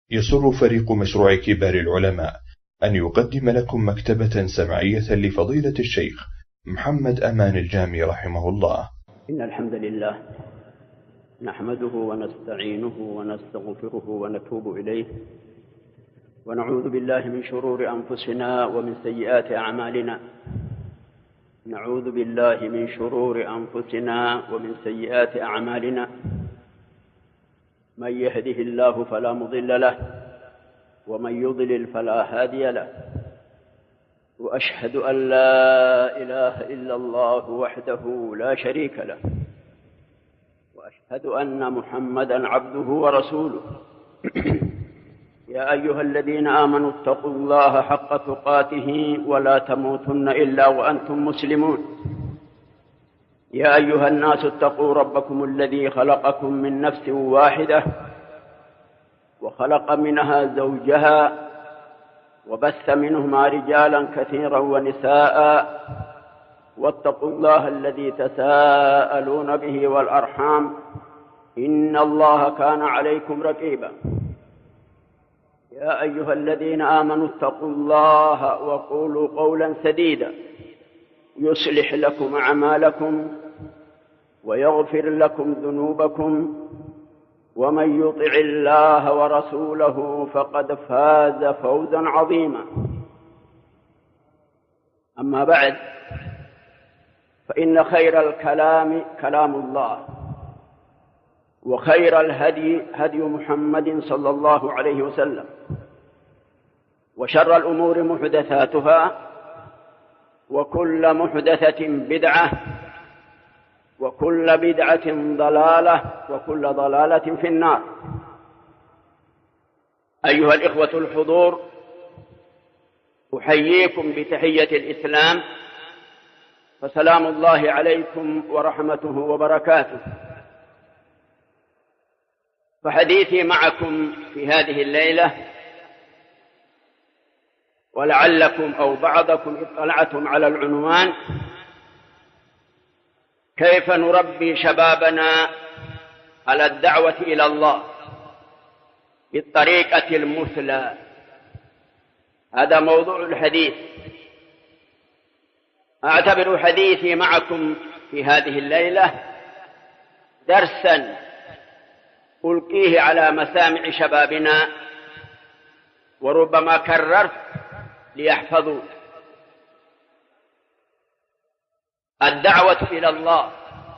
يسر فريق مشروع كبار العلماء أن يقدم لكم مكتبة سمعية لفضيلة الشيخ محمد أمان الجامي رحمه الله. إن الحمد لله نحمده ونستعينه ونستغفره ونتوب إليه، ونعوذ بالله من شرور أنفسنا ومن سيئات أعمالنا. نعوذ بالله من شرور أنفسنا ومن سيئات أعمالنا. من يهده الله فلا مضل له، ومن يضلل فلا هادي له. وأشهد أن لا إله إلا الله وحده لا شريك له، وأشهد أن محمدًا عبده ورسوله. يا أيها الذين آمنوا اتقوا الله حق تقاته ولا تموتن إلا وأنتم مسلمون. يا أيها الناس اتقوا ربكم الذي خلقكم من نفس واحدة، وخلق منها زوجها، وبث منهما رجالا كثيرا ونساء. واتقوا الله الذي تساءلون به والأرحام، إن الله كان عليكم رقيبا. يا أيها الذين آمنوا اتقوا الله وقولوا قولا سديدا يصلح لكم أعمالكم ويغفر لكم ذنوبكم، ومن يطع الله ورسوله فقد فاز فوزا عظيما. أما بعد، فإن خير الكلام كلام الله، وخير الهدي هدي محمد صلى الله عليه وسلم، وشر الأمور محدثاتها، وكل محدثة بدعة، وكل بدعة ضلالة، وكل ضلالة في النار. أيها الإخوة الحضور، أحييكم بتحية الإسلام، فسلام الله عليكم ورحمته وبركاته. فحديثي معكم في هذه الليلة، ولعلكم أو بعضكم اطلعتم على العنوان: كيف نربي شبابنا على الدعوة إلى الله بالطريقة المثلى. هذا موضوع الحديث. أعتبر حديثي معكم في هذه الليلة درسا ألقيه على مسامع شبابنا، وربما كررت ليحفظوا. الدعوة إلى الله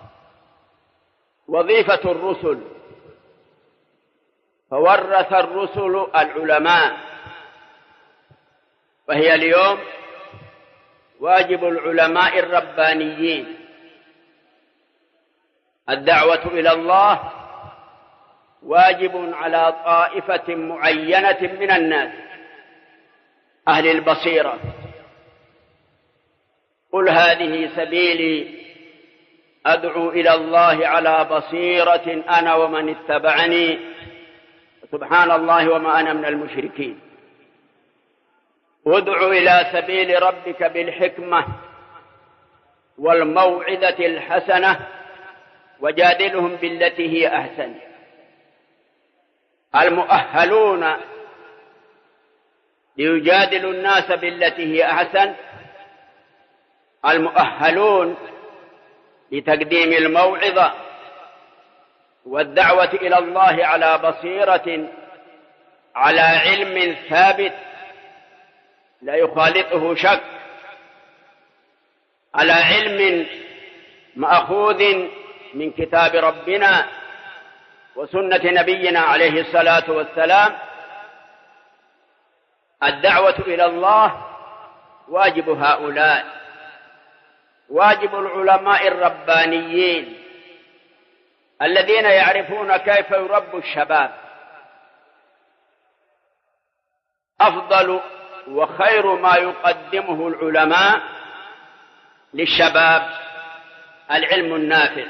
وظيفة الرسل، فورث الرسل العلماء، فهي اليوم واجب العلماء الربانيين. الدعوة إلى الله واجب على طائفة معينة من الناس، أهل البصيرة. قل هذه سبيلي أدعو إلى الله على بصيرة أنا ومن اتبعني، سبحان الله وما أنا من المشركين. ادع إلى سبيل ربك بالحكمة والموعظة الحسنة، وجادلهم بالتي هي أحسن. المؤهلون ليجادلوا الناس بالتي هي أحسن، المؤهلون لتقديم الموعظة والدعوة إلى الله على بصيرة، على علم ثابت لا يخالطه شك، على علم مأخوذ من كتاب ربنا وسنة نبينا عليه الصلاة والسلام. الدعوة إلى الله واجب هؤلاء، واجب العلماء الربانيين الذين يعرفون كيف يربوا الشباب. أفضل وخير ما يقدمه العلماء للشباب العلم النافع،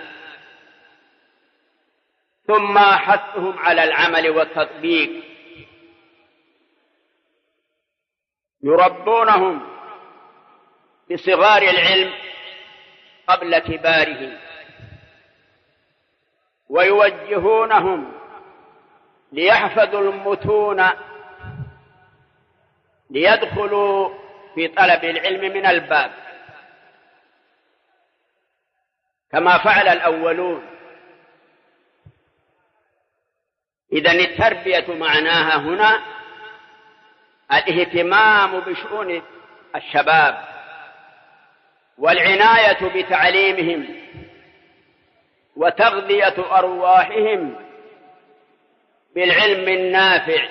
ثم حثهم على العمل والتطبيق. يربونهم بصغار العلم قبل كباره، ويوجهونهم ليحفظوا المتون ليدخلوا في طلب العلم من الباب كما فعل الأولون. إذن التربية معناها هنا الاهتمام بشؤون الشباب والعناية بتعليمهم وتغذية أرواحهم بالعلم النافع،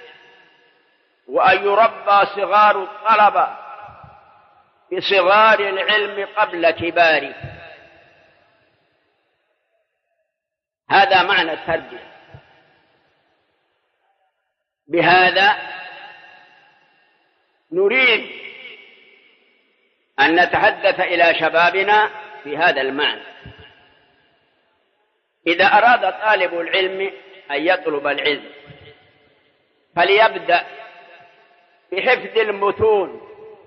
وأن يربى صغار الطلبة بصغار العلم قبل كباره. هذا معنى التربية. بهذا نريد أن نتحدث إلى شبابنا في هذا المعنى. إذا أراد طالب العلم أن يطلب العلم فليبدأ بحفظ المتون،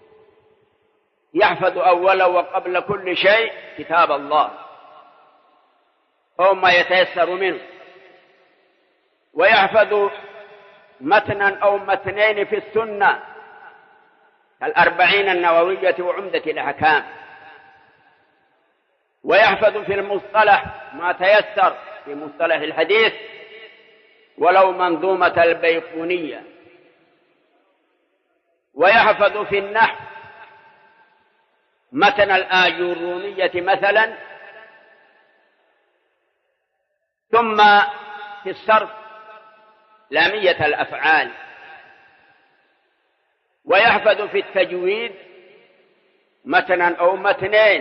يحفظ أولا وقبل كل شيء كتاب الله أو ما يتيسر منه، ويحفظ متنا أو متنين في السنة كالأربعين النووية وعمدة الأحكام، ويحفظ في المصطلح ما تيسر في مصطلح الحديث ولو منظومة البيقونية، ويحفظ في النحو متن الآجرومية مثلا، ثم في الصرف لامية الأفعال، ويحفظ في التجويد متنا أو متنين،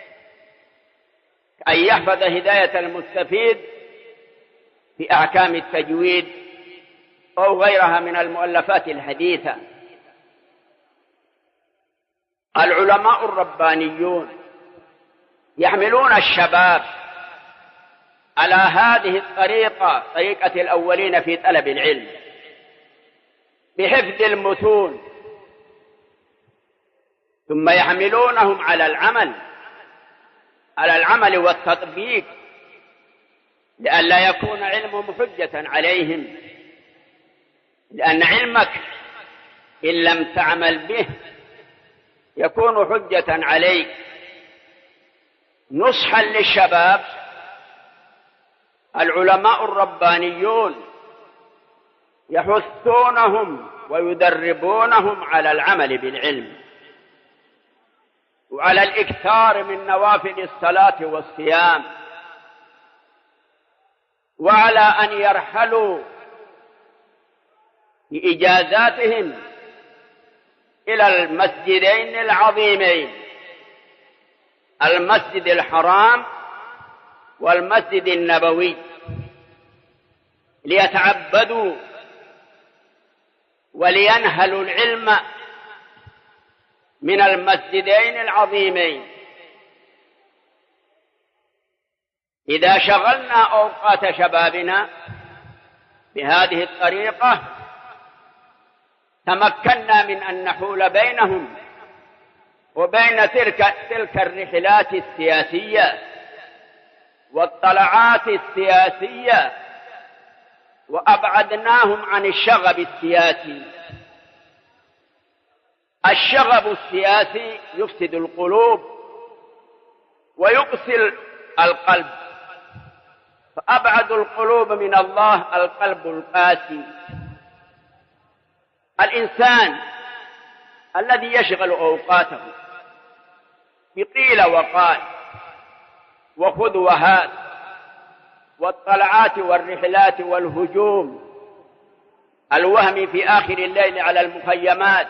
أن يحفظ هداية المستفيد في أحكام التجويد أو غيرها من المؤلفات الحديثة. العلماء الربانيون يحملون الشباب على هذه الطريقة، طريقة الأولين في طلب العلم، بحفظ المتون، ثم يحملونهم على العمل والتطبيق، لئلا يكون علمهم حجة عليهم، لأن علمك إن لم تعمل به يكون حجة عليك. نصحا للشباب العلماء الربانيون يحثونهم ويدربونهم على العمل بالعلم، وعلى الإكثار من نوافل الصلاة والصيام، وعلى أن يرحلوا بإجازاتهم إلى المسجدين العظيمين، المسجد الحرام والمسجد النبوي، ليتعبدوا ولينهلوا العلم من المسجدين العظيمين. إذا شغلنا أوقات شبابنا بهذه الطريقة تمكنا من أن نحول بينهم وبين تلك الرحلات السياسية والطلعات السياسية، وأبعدناهم عن الشغب السياسي. الشغب السياسي يفسد القلوب ويقسي القلب، فأبعد القلوب من الله القلب القاسي. الإنسان الذي يشغل أوقاته بقيل وقال وخذ وهات والطلعات والرحلات والهجوم الوهم في آخر الليل على المخيمات،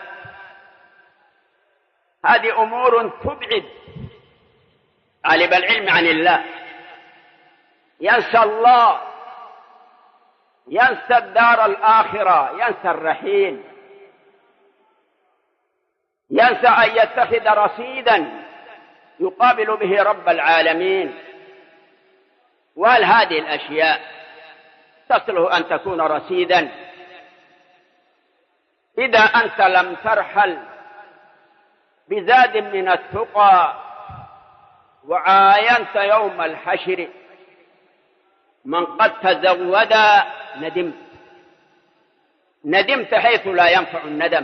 هذه أمور تبعد طالب العلم عن الله. ينسى الله، ينسى الدار الآخرة، ينسى الرحيل، ينسى أن يتخذ رصيدا يقابل به رب العالمين. وهل هذه الأشياء تصلح أن تكون رصيدا إذا أنت لم ترحل بزاد من التقى وعاينت يوم الحشر من قد تزود ندمت؟ ندمت حيث لا ينفع الندم،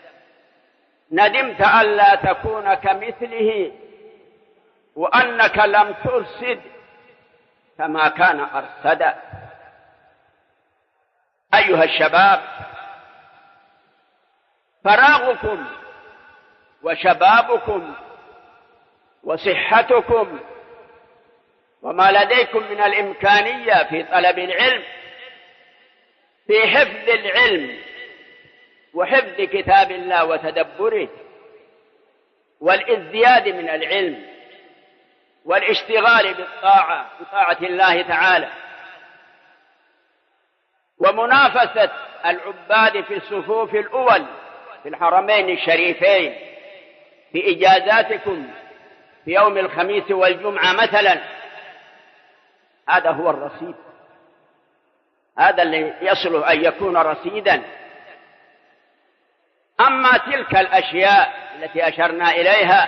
ندمت ألا تكون كمثله وأنك لم ترصد كما كان أرصدا. أيها الشباب، فراغكم وشبابكم وصحتكم وما لديكم من الإمكانية في طلب العلم، في حفظ العلم وحفظ كتاب الله وتدبره والازدياد من العلم والاشتغال بطاعة الله تعالى ومنافسة العباد في الصفوف الأول في الحرمين الشريفين في إجازاتكم في يوم الخميس والجمعة مثلا. هذا هو الرصيد، هذا اللي يصلح أن يكون رصيدا. أما تلك الأشياء التي أشرنا إليها،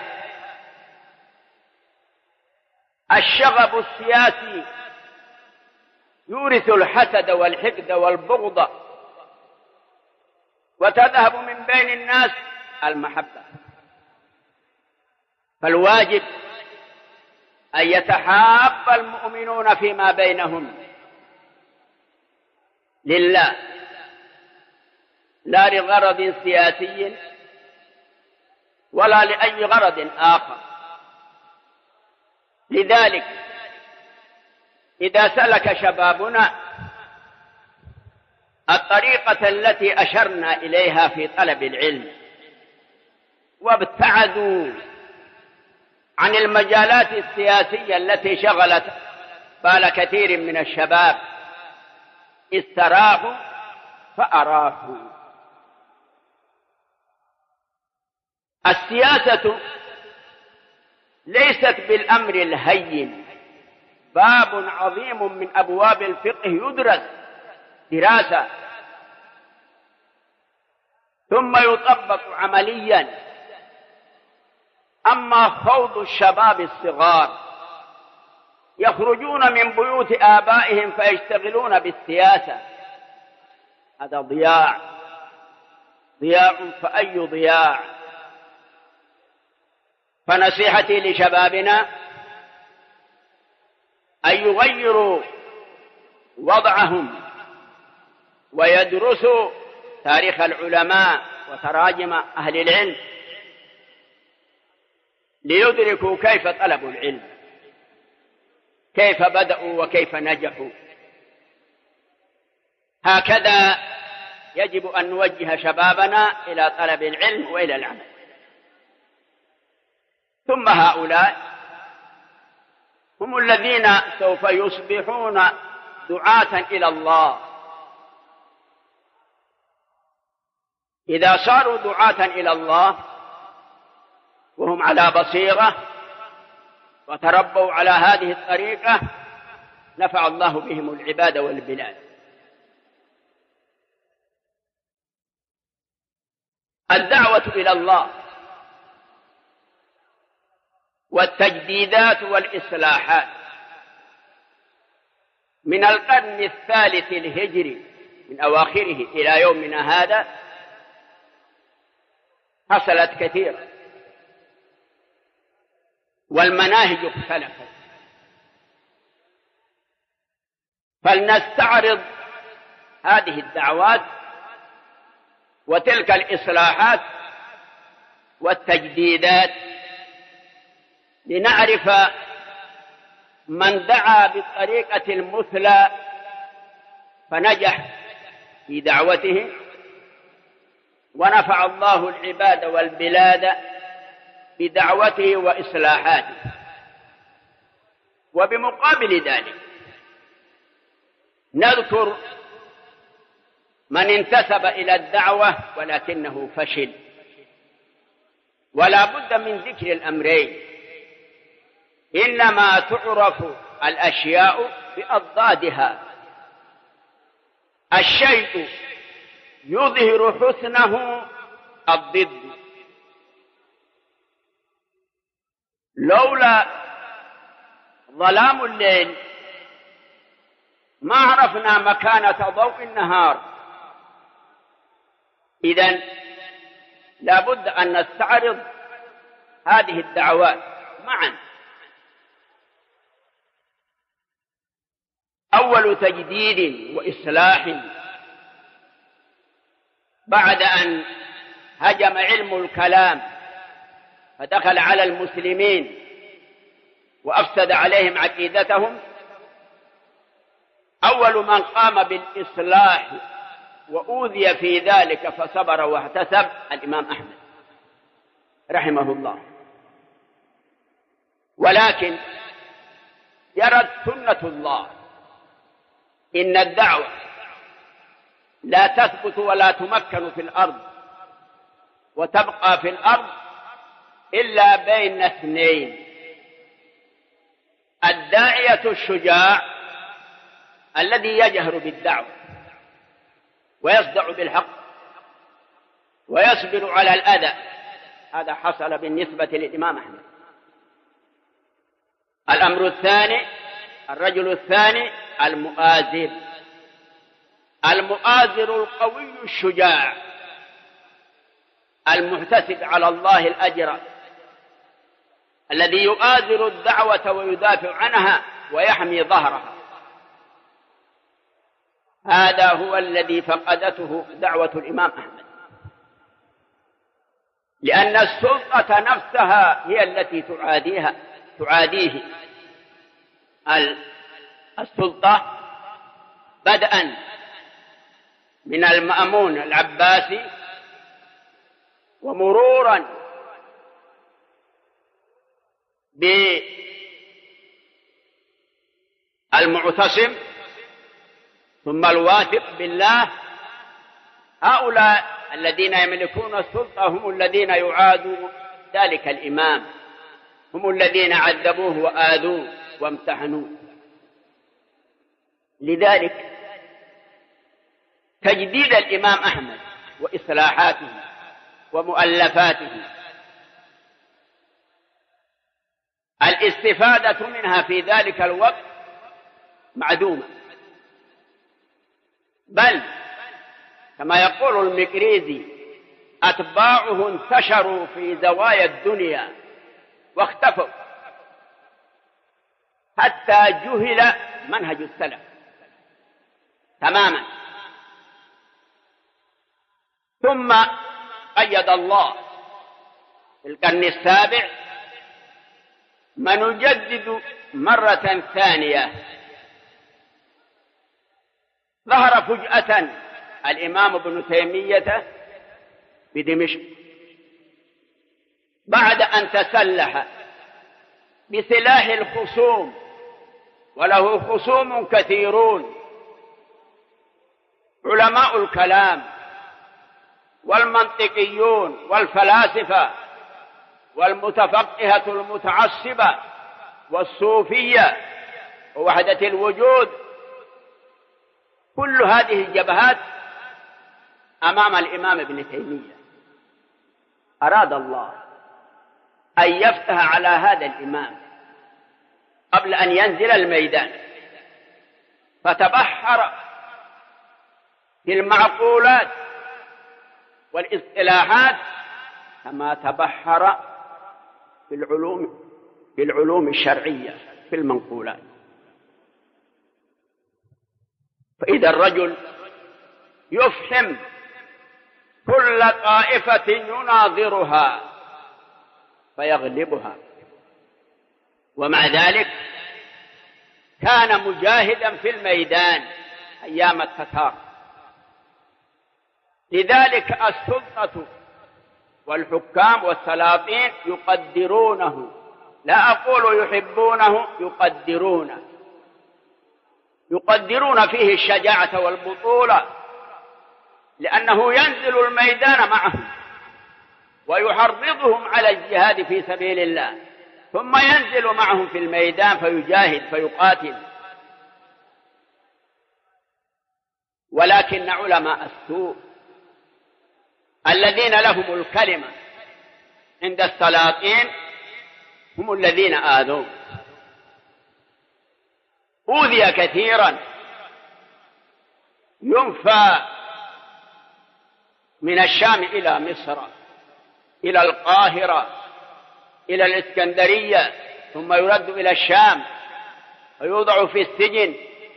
الشغب السياسي يورث الحسد والحقد والبغض، وتذهب من بين الناس المحبة. فالواجب أن يتحاب المؤمنون فيما بينهم لله، لا لغرض سياسي ولا لأي غرض آخر. لذلك إذا سلك شبابنا الطريقة التي أشرنا إليها في طلب العلم وابتعدوا عن المجالات السياسية التي شغلت بال كثير من الشباب، استراحوا فأراحوا. السياسة ليست بالأمر الهين، باب عظيم من أبواب الفقه يدرس دراسة ثم يطبق عمليا. أما خوض الشباب الصغار يخرجون من بيوت آبائهم فيشتغلون بالسياسة، هذا ضياع، ضياع فأي ضياع. فنصيحتي لشبابنا أن يغيروا وضعهم ويدرسوا تاريخ العلماء وتراجم أهل العلم ليدركوا كيف طلبوا العلم، كيف بدأوا وكيف نجحوا. هكذا يجب أن نوجه شبابنا إلى طلب العلم وإلى العمل. ثم هؤلاء هم الذين سوف يصبحون دعاة إلى الله. إذا صاروا دعاة إلى الله وهم على بصيرة وتربوا على هذه الطريقة نفع الله بهم العباد والبلاد. الدعوة إلى الله والتجديدات والإصلاحات من القرن الثالث الهجري من أواخره إلى يومنا هذا حصلت كثيرا، والمناهج اختلفت. فلنستعرض هذه الدعوات وتلك الإصلاحات والتجديدات لنعرف من دعا بالطريقة المثلى فنجح في دعوته ونفع الله العباد والبلاد بدعوته وإصلاحاته. وبمقابل ذلك نذكر من انتسب إلى الدعوة ولكنه فشل. ولا بد من ذكر الأمرين، إنما تعرف الأشياء بأضدادها. الشيء يظهر حسنه الضد. لولا ظلام الليل ما عرفنا مكانة ضوء النهار، إذن لا بد أن نستعرض هذه الدعوات معا. أول تجديد وإصلاح بعد أن هجم علم الكلام فدخل على المسلمين وأفسد عليهم عقيدتهم، أول من قام بالإصلاح وأوذي في ذلك فصبر واحتسب الإمام أحمد رحمه الله. ولكن يرد سنة الله إن الدعوة لا تثبت ولا تمكن في الأرض وتبقى في الأرض إلا بين اثنين: الداعية الشجاع الذي يجهر بالدعوة ويصدع بالحق ويصبر على الأذى. هذا حصل بالنسبة للإمام أحمد. الأمر الثاني، الرجل الثاني المؤازر القوي الشجاع المحتسب على الله الأجر، الذي يؤازر الدعوة ويدافع عنها ويحمي ظهرها. هذا هو الذي فقدته دعوة الإمام أحمد، لأن السلطة نفسها هي التي تعاديه. السلطة بدءا من المأمون العباسي ومرورا بالمعتصم ثم الواثق بالله. هؤلاء الذين يملكون السلطة هم الذين يعادوا ذلك الإمام، هم الذين عذبوه وآذوه وامتحنوه. لذلك تجديد الإمام أحمد وإصلاحاته ومؤلفاته الاستفادة منها في ذلك الوقت معدومة، بل كما يقول المقريزي: أتباعه انتشروا في زوايا الدنيا واختفوا حتى جهل منهج السلف تماما. ثم قيد الله في القرن السابع من يجدد مرة ثانية. ظهر فجأة الإمام ابن تيمية بدمشق بعد أن تسلح بسلاح الخصوم، وله خصوم كثيرون: علماء الكلام والمنطقيون والفلاسفة والمتفقهة المتعصبة والصوفية ووحدة الوجود. كل هذه الجبهات أمام الإمام ابن تيمية. أراد الله أن يفتح على هذا الإمام قبل أن ينزل الميدان، فتبحر في المعقولات والاصطلاحات كما تبحر في العلوم الشرعية في المنقولات. فإذا الرجل يفهم كل طائفة يناظرها فيغلبها، ومع ذلك كان مجاهدا في الميدان أيام التتار. لذلك السلطة والحكام والسلاطين يقدرونه، لا أقول يحبونه، يقدرون فيه الشجاعة والبطولة، لأنه ينزل الميدان معهم ويحرضهم على الجهاد في سبيل الله، ثم ينزل معهم في الميدان فيجاهد فيقاتل. ولكن علماء السوء الذين لهم الكلمة عند السلاطين هم الذين آذوه، أوذي كثيرا، ينفى من الشام إلى مصر، إلى القاهرة، إلى الإسكندرية، ثم يرد إلى الشام ويوضع في السجن.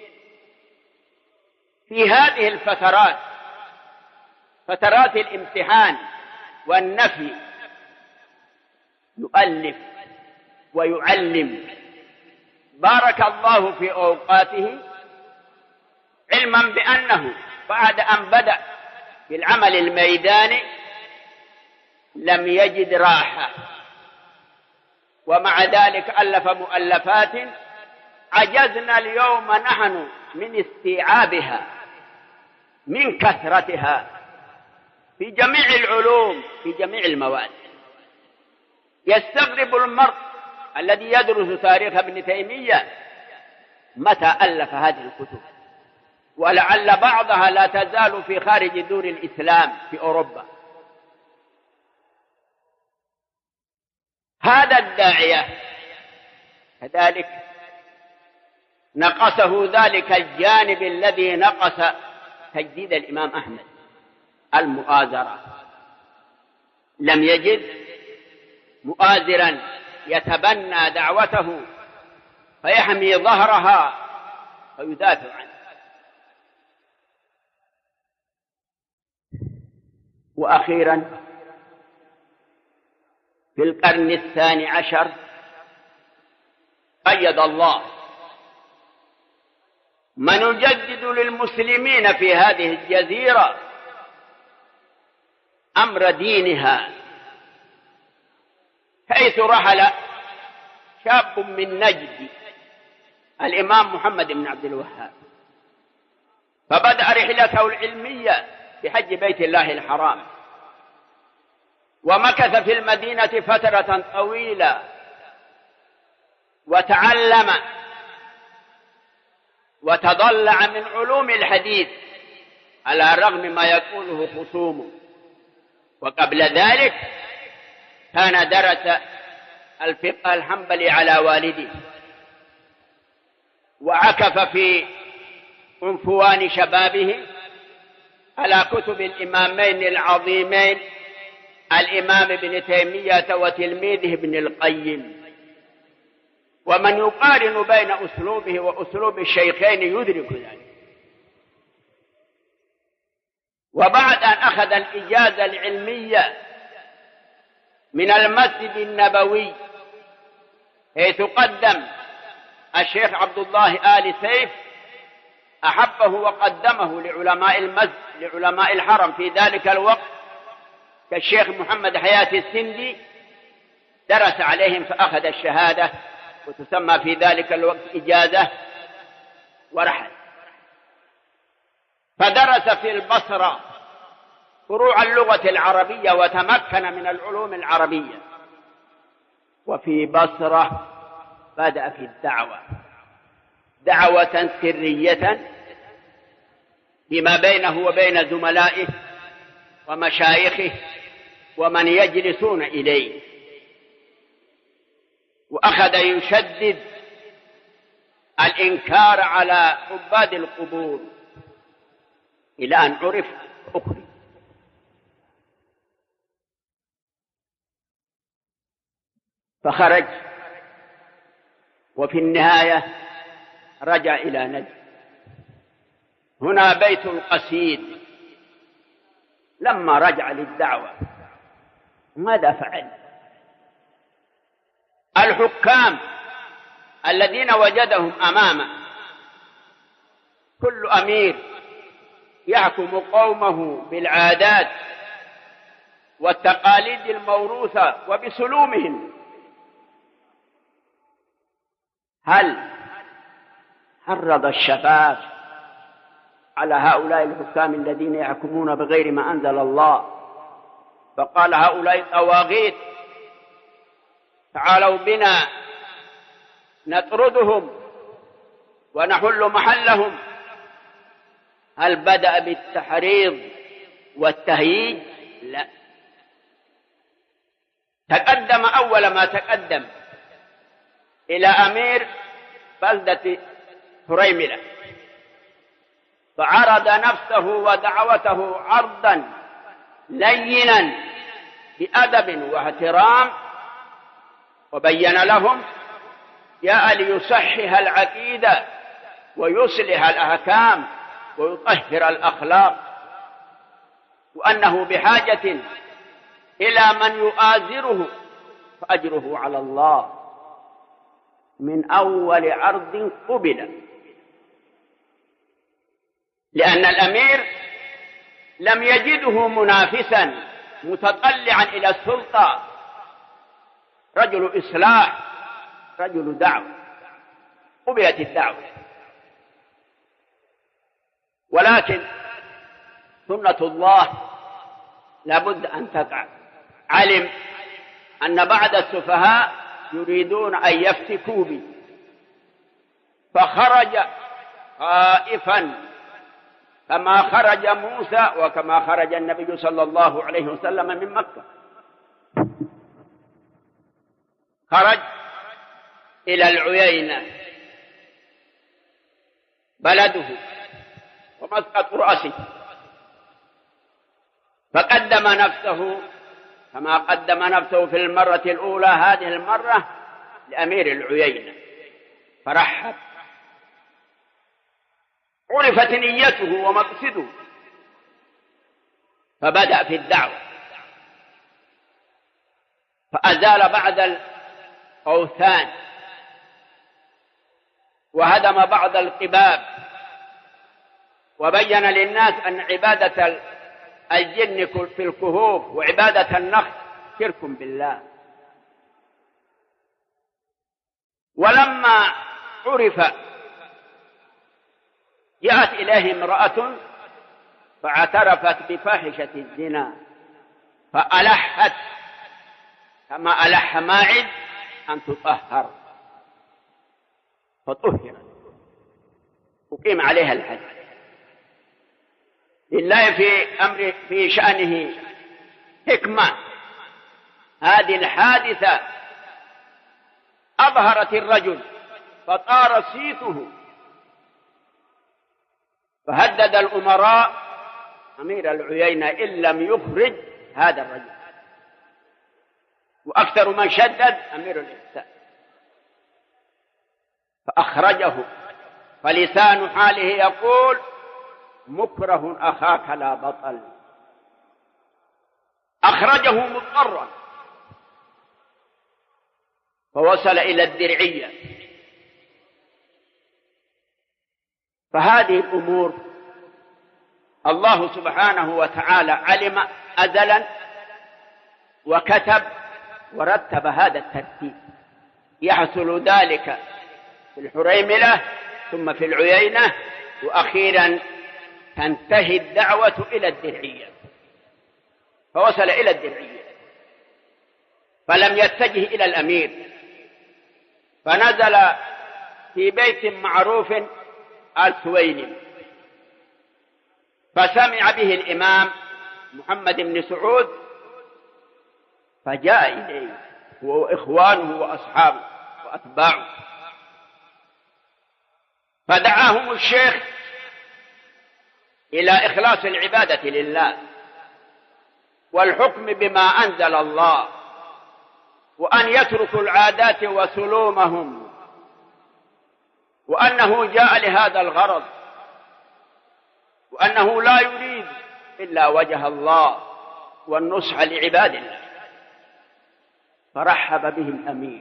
في هذه الفترات، فترات الامتحان والنفي، يؤلف ويعلم، بارك الله في أوقاته، علما بأنه بعد أن بدأ بالعمل الميداني لم يجد راحة، ومع ذلك ألف مؤلفات عجزنا اليوم نحن من استيعابها من كثرتها في جميع العلوم، في جميع المواد. يستغرب المرء الذي يدرس تاريخ ابن تيمية متى ألف هذه الكتب، ولعل بعضها لا تزال في خارج دور الإسلام في أوروبا. هذا الداعية كذلك نقصه ذلك الجانب الذي نقص تجديد الإمام أحمد، المؤازرة. لم يجد مؤازرا يتبنى دعوته فيحمي ظهرها ويدافع عنه. وأخيرا في القرن الثاني عشر قيد الله من يجدد للمسلمين في هذه الجزيرة أمر دينها، حيث رحل شاب من نجد الإمام محمد بن عبد الوهاب، فبدأ رحلته العلمية في حج بيت الله الحرام، ومكث في المدينة فترة طويلة وتعلم وتضلع من علوم الحديث على الرغم ما يقوله خصومه. وقبل ذلك كان درس الفقه الحنبلي على والده، وعكف في عنفوان شبابه على كتب الإمامين العظيمين الإمام ابن تيمية وتلميذه ابن القيم. ومن يقارن بين أسلوبه وأسلوب الشيخين يدرك ذلك. وبعد أن أخذ الإجازة العلمية من المسجد النبوي، حيث قدم الشيخ عبد الله آل سيف، أحبه وقدمه لعلماء المسجد، لعلماء الحرم في ذلك الوقت، كالشيخ محمد حياة السندي، درس عليهم فأخذ الشهادة، وتسمى في ذلك الوقت إجازة، ورحل. فدرس في البصرة فروع اللغة العربية وتمكن من العلوم العربية. وفي بصرة بدأ في الدعوة دعوة سرية فيما بينه وبين زملائه ومشايخه ومن يجلسون إليه، وأخذ يشدد الإنكار على عباد القبور إلى أن عرف أخرى. فخرج، وفي النهاية رجع إلى نجد. هنا بيت القصيد. لما رجع للدعوة ماذا فعل؟ الحكام الذين وجدهم أمامه، كل أمير يحكم قومه بالعادات والتقاليد الموروثة وبسلومهم. هل حرض الشباب على هؤلاء الحكام الذين يحكمون بغير ما أنزل الله، فقال هؤلاء طواغيت، تعالوا بنا نطردهم ونحل محلهم؟ هل بدأ بالتحريض والتهييج؟ لا، تقدم أول ما تقدم إلى أمير بلدة هريملة، فعرض نفسه ودعوته عرضا لينا بأدب واحترام، وبين لهم جاء ليصحح العقيدة ويصلح الأحكام ويطهر الأخلاق، وأنه بحاجة إلى من يؤازره، فأجره على الله من أول عرض قبل، لأن الأمير لم يجده منافسا متطلعا إلى السلطة، رجل إصلاح، رجل دعوة، قبلت الدعوة. ولكن سنة الله لابد أن تقع. علم أن بعض السفهاء يريدون أن يفتكوا بي، فخرج خائفا كما خرج موسى وكما خرج النبي صلى الله عليه وسلم من مكة. خرج إلى العيينة بلده ومسقط رأسه، فقدم نفسه كما قدم نفسه في المرة الأولى، هذه المرة لأمير العيينة، فرحب، عرفت نيته ومقصده، فبدأ في الدعوة، فأزال بعض الأوثان وهدم بعض القباب، وبين للناس أن عبادة الجن في الكهوف وعبادة النخل شرك بالله. ولما عرف جاءت إليه امرأة فاعترفت بفاحشة الزنا، فألحت كما ألح ماعز أن تطهر، فطهرت وقيم عليها الحد. لله في شأنه حكمة. هذه الحادثة أبهرت الرجل فطار صيته، فهدد الأمراء أمير العيينة إن لم يخرج هذا الرجل، وأكثر من شدد أمير الإحسان، فأخرجه، فلسان حاله يقول: مكره أخاك لا بطل. أخرجه مضطرا، فوصل إلى الدرعية. فهذه الأمور الله سبحانه وتعالى علم أزلا وكتب ورتب هذا الترتيب، يحصل ذلك في الحريملة ثم في العيينة، وأخيرا تنتهي الدعوة إلى الدرعية. فوصل إلى الدرعية، فلم يتجه إلى الأمير، فنزل في بيت معروف السويلم، فسمع به الإمام محمد بن سعود، فجاء إليه هو وإخوانه وأصحابه وأتباعه، فدعاهم الشيخ إلى إخلاص العبادة لله والحكم بما أنزل الله، وأن يتركوا العادات وسلومهم، وأنه جاء لهذا الغرض، وأنه لا يريد إلا وجه الله والنصح لعباد الله. فرحب به الأمير،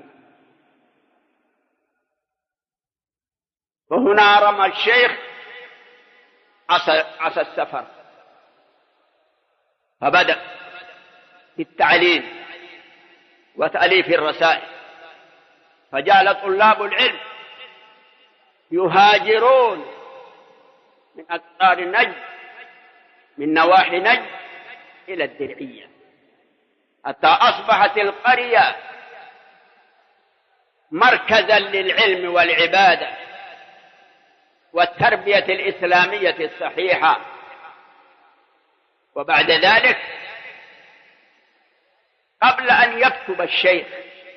فهنا رمى الشيخ عصا السفر، فبدأ في التعليم وتأليف الرسائل، فجعل طلاب العلم يهاجرون من أقطار نجد، من نواحي نجد إلى الدرعية، حتى أصبحت القرية مركزا للعلم والعبادة والتربية الإسلامية الصحيحة. وبعد ذلك قبل أن يكتب الشيخ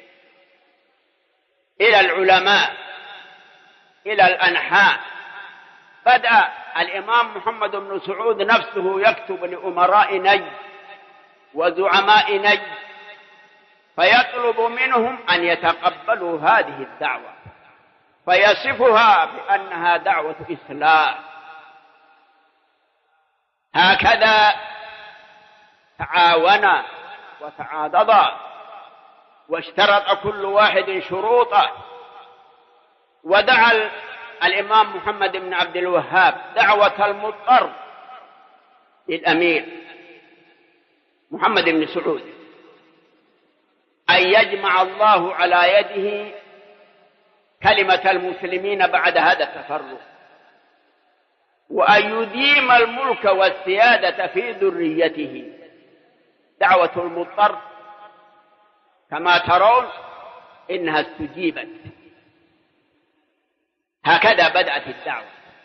إلى العلماء إلى الأنحاء، بدأ الإمام محمد بن سعود نفسه يكتب لأمراء نجد وزعماء نجد فيطلب منهم أن يتقبلوا هذه الدعوة، فيصفها بأنها دعوة إسلام. هكذا تعاونا وتعاضدا، واشترط كل واحد شروطه. ودعا الإمام محمد بن عبد الوهاب دعوة المضطر للأمير محمد بن سعود أن يجمع الله على يده كلمة المسلمين بعد هذا التفرق، وأن يديم الملك والسيادة في ذريته. دعوة المضطر كما ترون إنها استجيبت. هكذا بدأت الدعوة.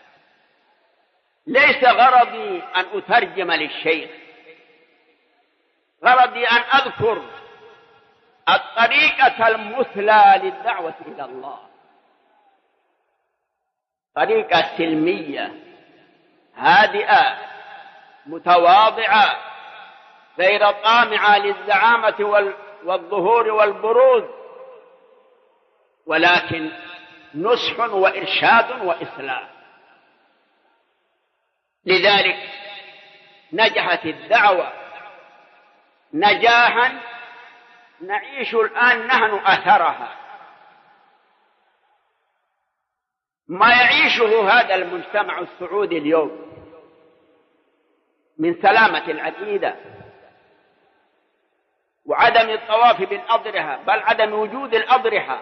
ليس غرضي أن أترجم للشيخ، غرضي أن أذكر الطريقة المثلى للدعوة إلى الله، طريقة سلمية هادئة متواضعة غير طامعة للزعامة والظهور والبروز، ولكن نصح وإرشاد وإصلاح. لذلك نجحت الدعوة نجاحا نعيش الآن نحن أثرها. ما يعيشه هذا المجتمع السعودي اليوم من سلامة العقيدة وعدم الطواف بالأضرحة، بل عدم وجود الأضرحة،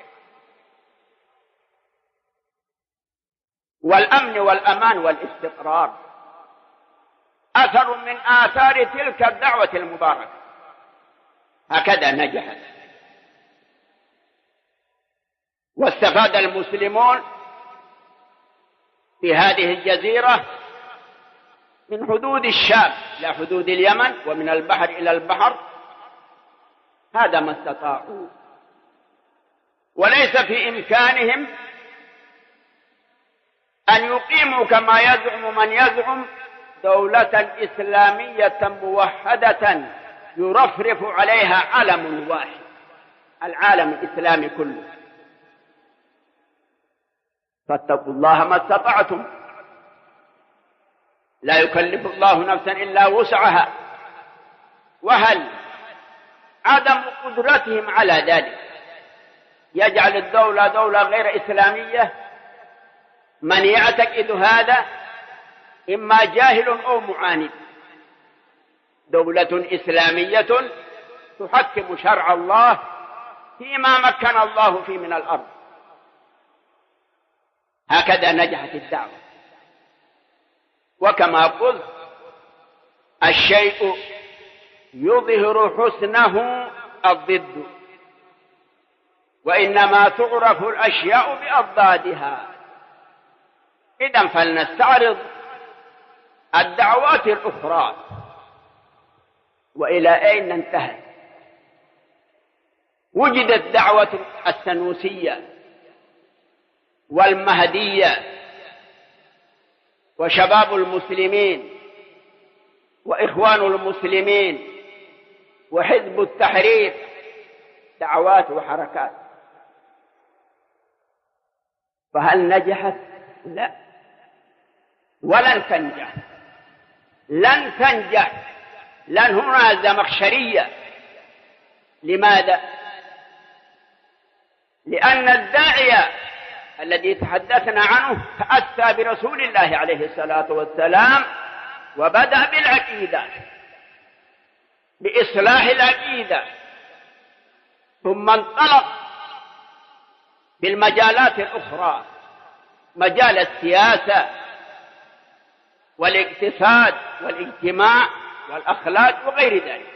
والأمن والأمان والاستقرار، أثر من آثار تلك الدعوة المباركة. هكذا نجحت، واستفاد المسلمون في هذه الجزيرة من حدود الشام إلى حدود اليمن، ومن البحر إلى البحر. هذا ما استطاعوا، وليس في إمكانهم أن يقيموا كما يزعم من يزعم دولة إسلامية موحدة يرفرف عليها علم واحد، العالم الإسلامي كله. فاتقوا الله ما استطعتم، لا يكلف الله نفسا إلا وسعها. وهل عدم قدرتهم على ذلك يجعل الدولة دولة غير إسلامية؟ من يعتقد هذا إما جاهل أو معاند. دولة إسلامية تحكم شرع الله فيما مكن الله فيه من الأرض. هكذا نجحت الدعوة. وكما قلت، الشيء يظهر حسنه الضد، وإنما تعرف الأشياء بأضدادها. إذن فلنستعرض الدعوات الأخرى وإلى أين انتهت. وجدت دعوة السنوسية والمهدية وشباب المسلمين وإخوان المسلمين وحزب التحرير، دعوات وحركات. فهل نجحت؟ لا، ولن تنجح، لن تنجح، لن هنا زمخشرية. لماذا؟ لأن الداعية الذي تحدثنا عنه تأسى برسول الله عليه الصلاة والسلام، وبدأ بالعقيدة، بإصلاح العقيدة، ثم انطلق بالمجالات الأخرى، مجال السياسة والاقتصاد والاجتماع والأخلاق وغير ذلك.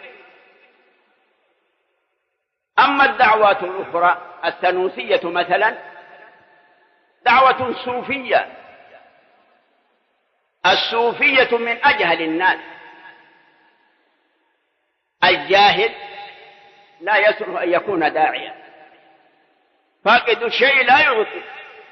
أما الدعوات الأخرى السنوسية مثلا دعوة صوفية. الصوفية من أجهل الناس. الجاهل لا يصلح أن يكون داعيا، فاقد الشيء لا يعطي.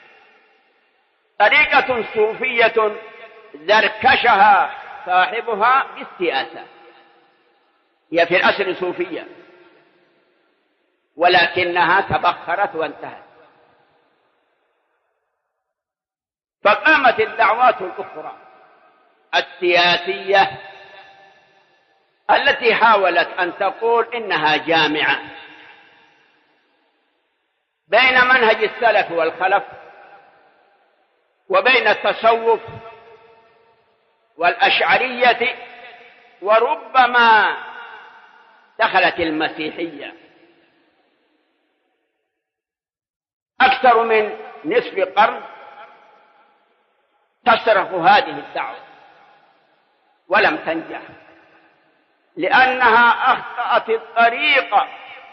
طريقة صوفية زركشها صاحبها بالسياسة، هي في الأصل صوفية، ولكنها تبخرت وانتهت، فقامت الدعوات الأخرى السياسية التي حاولت أن تقول إنها جامعة بين منهج السلف والخلف وبين التصوف والأشعرية، وربما دخلت المسيحية. أكثر من نصف قرن تصرف هذه الدعوة ولم تنجح، لأنها أخطأت الطريقة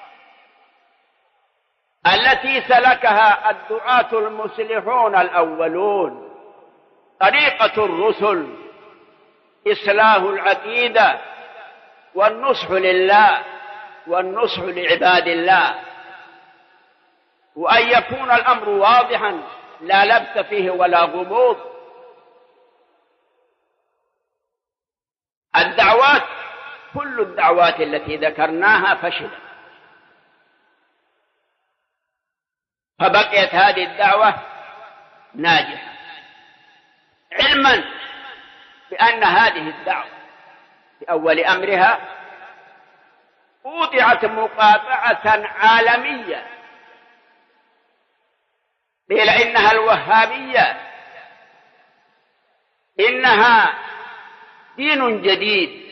التي سلكها الدعاة المصلحون الأولون، طريقة الرسل، إصلاح العقيدة والنصح لله والنصح لعباد الله، وأن يكون الأمر واضحا لا لبس فيه ولا غموض. الدعوات كل الدعوات التي ذكرناها فشلت، فبقيت هذه الدعوة ناجحة، علما بأن هذه الدعوة في أول أمرها وضعت مقاطعة عالمية، قيل إنها الوهابية، إنها دين جديد.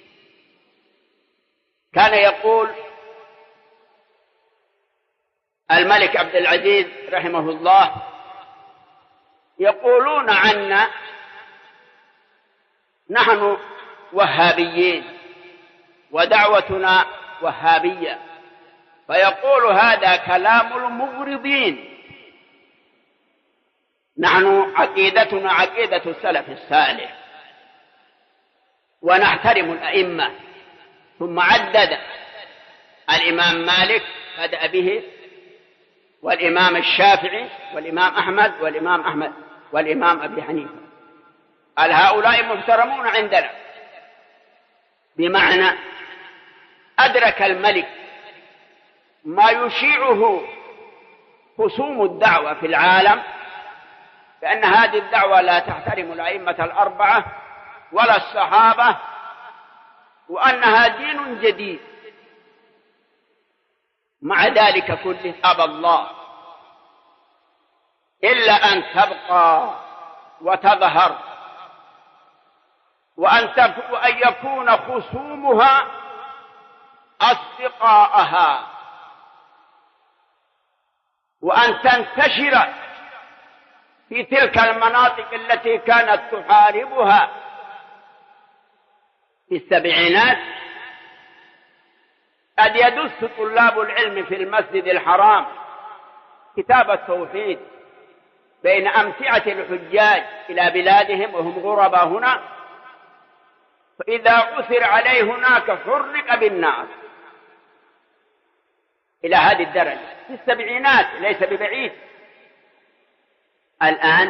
كان يقول الملك عبد العزيز رحمه الله: يقولون عنا نحن وهابيين ودعوتنا وهابية، فيقول هذا كلام المغرضين، نحن عقيدتنا عقيدة السلف الصالح ونحترم الأئمة. ثم عدد الإمام مالك بدأ به، والإمام الشافعي والإمام أحمد والإمام أبي حنيفة، قال هؤلاء محترمون عندنا، بمعنى أدرك الملك ما يشيعه خصوم الدعوة في العالم، بأن هذه الدعوة لا تحترم الأئمة الأربعة ولا الصحابة، وأنها دين جديد. مع ذلك كله أبى الله إلا أن تبقى وتظهر، وأن يكون خصومها أصدقاءها، وأن تنتشر في تلك المناطق التي كانت تحاربها في السبعينات. قد يدس طلاب العلم في المسجد الحرام كتاب التوحيد بين أمتعة الحجاج إلى بلادهم وهم غرباء هنا، فإذا أثر عليه هناك حرق بالنار، إلى هذه الدرجة في السبعينات، ليس ببعيد. الآن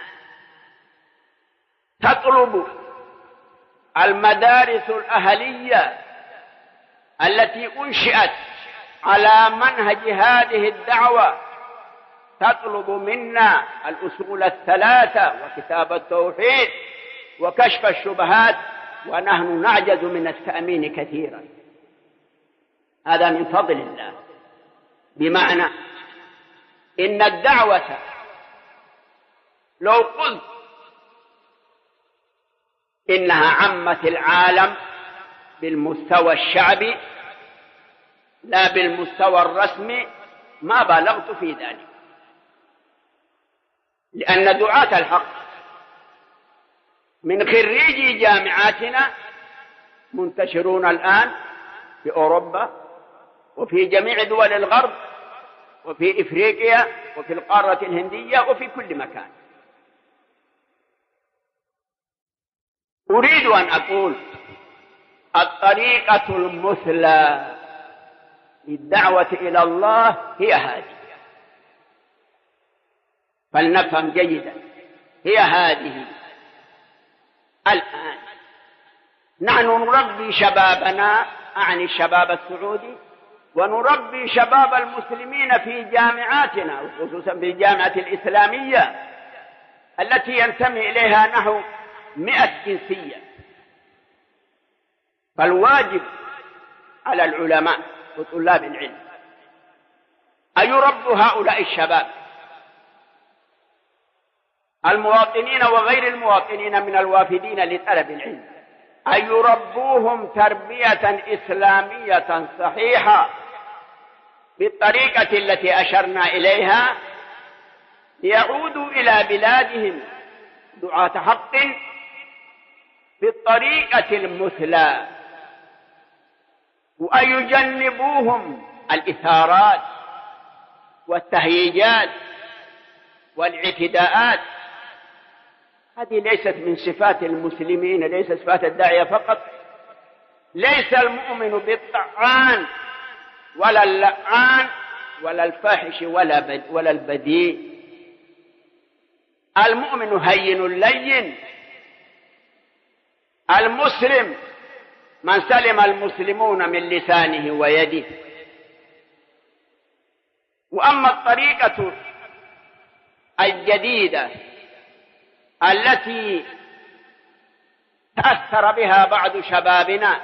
تطلب المدارس الأهلية التي أنشئت على منهج هذه الدعوة، تطلب منا الأصول الثلاثة وكتاب التوحيد وكشف الشبهات، ونحن نعجز من التأمين كثيرا. هذا من فضل الله، بمعنى إن الدعوة لو قلت إنها عمت العالم بالمستوى الشعبي لا بالمستوى الرسمي ما بالغت في ذلك، لأن دعاة الحق من خريجي جامعاتنا منتشرون الآن في أوروبا وفي جميع دول الغرب وفي إفريقيا وفي القارة الهندية وفي كل مكان. أريد أن أقول الطريقة المثلى للدعوة إلى الله هي هذه، فلنفهم جيدا، هي هذه. الآن نحن نربي شبابنا أعني الشباب السعودي، ونربي شباب المسلمين في جامعاتنا، وخصوصا في الجامعة الإسلامية التي ينتمي إليها نحو 100 جنسية. فالواجب على العلماء وطلاب العلم أن يربوا هؤلاء الشباب المواطنين وغير المواطنين من الوافدين لطلب العلم، أن يربوهم تربية إسلامية صحيحة بالطريقة التي أشرنا إليها، ليعودوا إلى بلادهم دعاة حق بالطريقة المثلى، وأن يجنبوهم الإثارات والتهييجات والاعتداءات. هذه ليست من صفات المسلمين، ليست صفات الداعية فقط. ليس المؤمن بالطعان ولا اللعان ولا الفاحش ولا البذيء. المؤمن هين لين. المسلم من سلم المسلمون من لسانه ويده. وأما الطريقة الجديدة التي تأثر بها بعض شبابنا،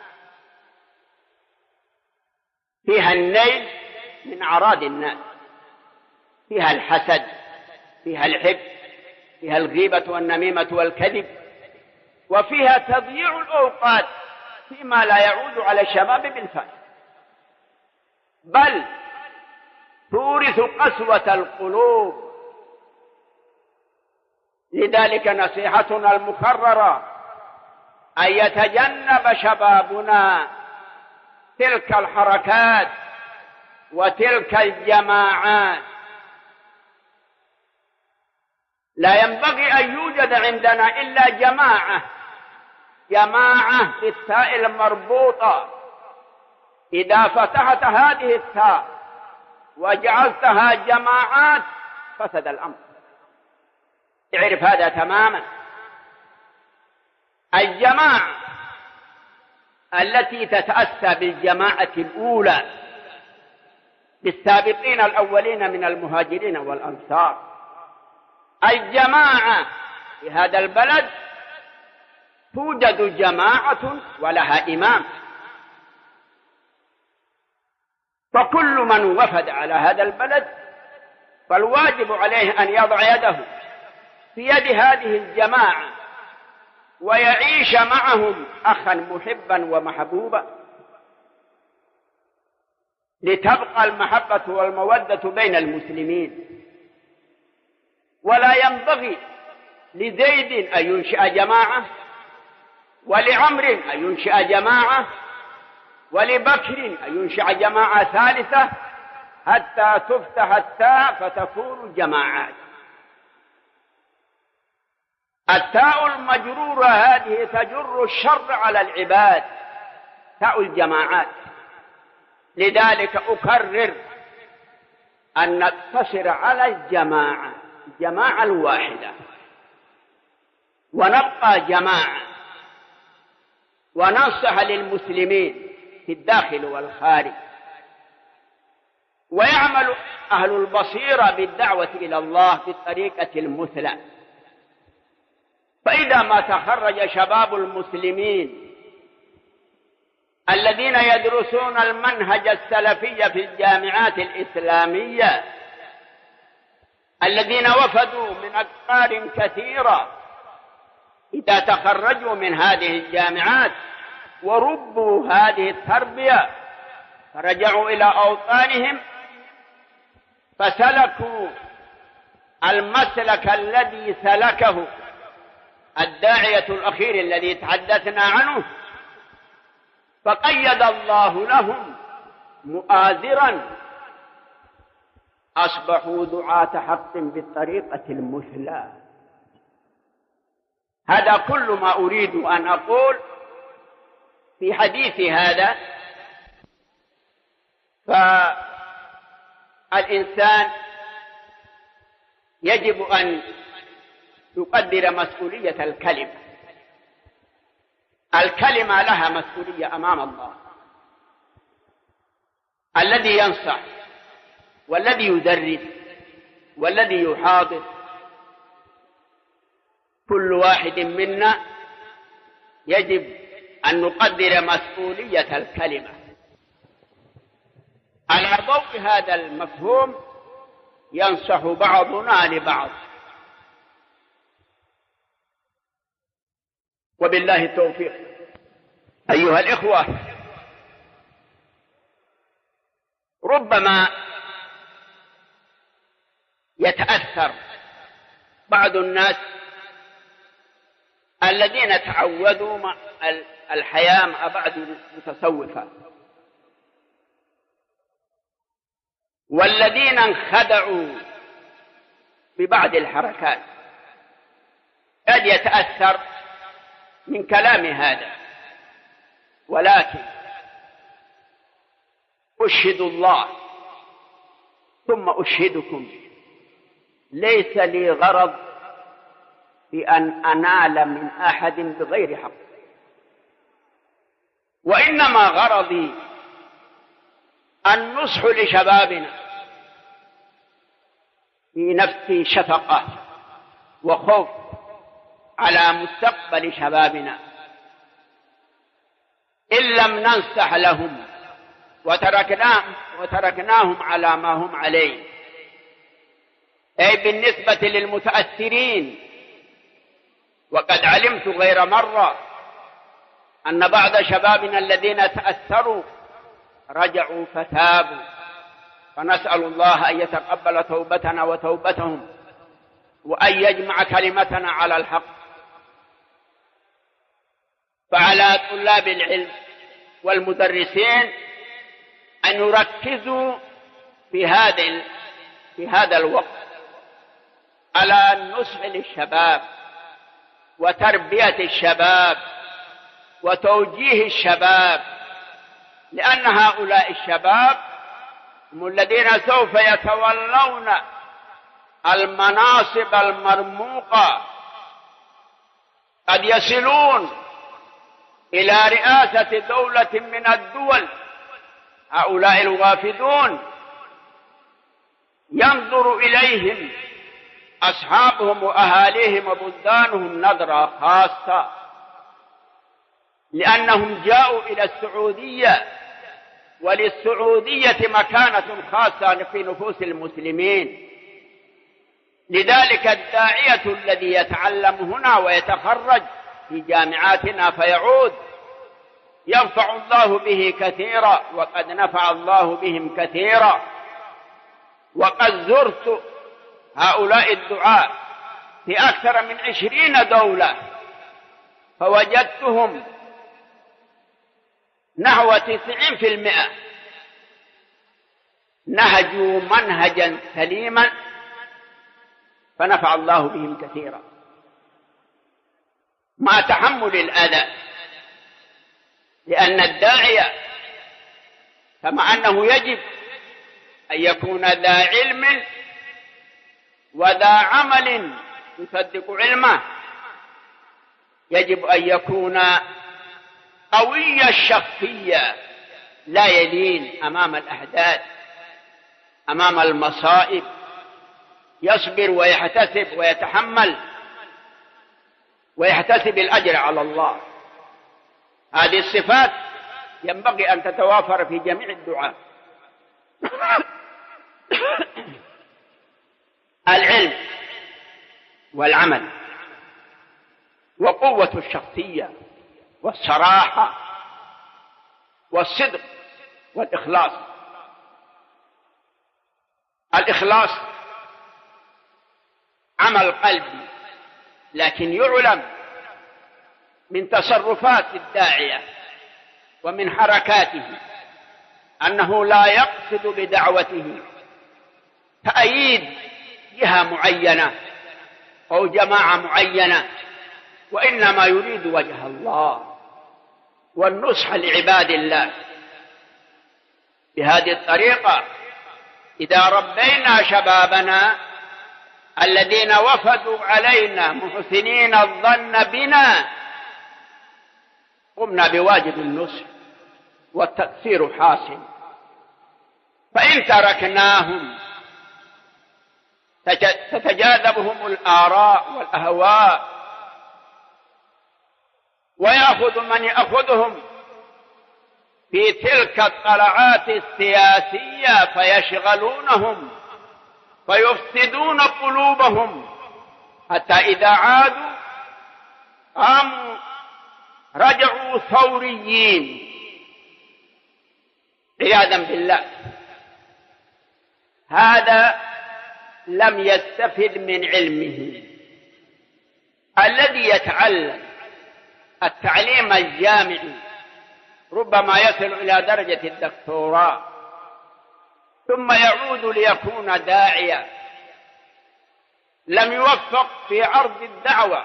فيها النيل من أعراض الناس، فيها الحسد، فيها الحب، فيها الغيبة والنميمة والكذب، وفيها تضييع الأوقات فيما لا يعود على الشباب بالفائدة، بل تورث قسوة القلوب. لذلك نصيحتنا المكررة أن يتجنب شبابنا تلك الحركات وتلك الجماعات. لا ينبغي أن يوجد عندنا إلا جماعة بالتاء المربوطة. إذا فتحت هذه التاء وجعلتها جماعات فسد الأمر. اعرف هذا تماما. الجماعة التي تتأسى بالجماعة الأولى بالسابقين الأولين من المهاجرين والأنصار. الجماعة في هذا البلد توجد جماعة ولها إمام، فكل من وفد على هذا البلد فالواجب عليه أن يضع يده في يد هذه الجماعة ويعيش معهم أخا محبا ومحبوبا، لتبقى المحبة والمودة بين المسلمين. ولا ينبغي لزيد أن ينشئ جماعة، ولعمر أن ينشئ جماعة، ولبكر أن ينشئ جماعة ثالثة حتى تفتح التاء فتكون جماعات. التاء المجرورة هذه تجر الشر على العباد، تاء الجماعات. لذلك أكرر أن نقتصر على الجماعة الواحدة، ونبقى جماعة، وننصح للمسلمين في الداخل والخارج، ويعمل أهل البصيرة بالدعوة إلى الله بالطريقة المثلى. فإذا ما تخرج شباب المسلمين الذين يدرسون المنهج السلفي في الجامعات الإسلامية، الذين وفدوا من أقطار كثيرة، إذا تخرجوا من هذه الجامعات وربوا هذه التربية فرجعوا إلى أوطانهم فسلكوا المسلك الذي سلكه الداعية الأخير الذي تحدثنا عنه، فقيد الله لهم مؤازرا، أصبحوا دعاة حق بالطريقة المثلى. هذا كل ما أريد أن أقول في حديثي هذا. فالإنسان يجب أن يقدر مسؤولية الكلمة. الكلمة لها مسؤولية أمام الله، الذي ينصح والذي يدرس والذي يحاضر، كل واحد منا يجب أن نقدر مسؤولية الكلمة. على ضوء هذا المفهوم ينصح بعضنا لبعض، وبالله التوفيق. أيها الإخوة، ربما يتأثر بعض الناس الذين تعودوا مع الحياة مع بعض المتصوفة، والذين انخدعوا ببعض الحركات، قد يتأثر من كلام هذا. ولكن أشهد الله ثم أشهدكم، ليس لي غرض بأن أنال من أحد بغير حق، وإنما غرضي النصح لشبابنا، في نفسي شفقة وخوف على مستقبل شبابنا. إن لم ننصح لهم وتركناهم على ما هم عليه، أي بالنسبة للمتأثرين. وقد علمت غير مرة أن بعض شبابنا الذين تأثروا رجعوا فتابوا، فنسأل الله أن يتقبل توبتنا وتوبتهم، وأن يجمع كلمتنا على الحق. فعلى طلاب العلم والمدرسين أن يركزوا في هذا الوقت على النصح للشباب وتربية الشباب وتوجيه الشباب، لأن هؤلاء الشباب هم الذين سوف يتولون المناصب المرموقة، قد يصلون إلى رئاسة دولة من الدول. هؤلاء الوافدون ينظر إليهم أصحابهم وأهاليهم وبلدانهم نظرة خاصة، لأنهم جاءوا إلى السعودية، وللسعودية مكانة خاصة في نفوس المسلمين. لذلك الداعية الذي يتعلم هنا ويتخرج في جامعاتنا فيعود ينفع الله به كثيرا، وقد نفع الله بهم كثيرا. وقد زرت هؤلاء الدعاة في أكثر من 20 دولة، فوجدتهم نحو 90% نهجوا منهجا سليما، فنفع الله بهم كثيرا مع تحمل الأذى. لأن الداعية كما أنه يجب أن يكون ذا علم وذا عمل يصدق علمه، يجب أن يكون قوي الشخصية، لا يلين أمام الأحداث، أمام المصائب، يصبر ويحتسب ويتحمل ويحتسب الأجر على الله. هذه الصفات ينبغي أن تتوافر في جميع الدعاة. العلم والعمل وقوة الشخصية والصراحة والصدق والإخلاص. الإخلاص عمل قلبي، لكن يعلم من تصرفات الداعية ومن حركاته أنه لا يقصد بدعوته تأييد جهة معينة أو جماعة معينة، وإنما يريد وجه الله والنصح لعباد الله. بهذه الطريقة إذا ربينا شبابنا الذين وفدوا علينا محسنين الظن بنا، قمنا بواجب النصح والتأثير حاصل. فإن تركناهم تتجاذبهم الآراء والأهواء، ويأخذ من يأخذهم في تلك الطلعات السياسية فيشغلونهم فيفسدون قلوبهم، حتى إذا عادوا قاموا رجعوا ثوريين عياذا بالله. هذا لم يستفد من علمه. الذي يتعلم التعليم الجامعي ربما يصل إلى درجة الدكتوراه ثم يعود ليكون داعيا، لم يوفق في عرض الدعوة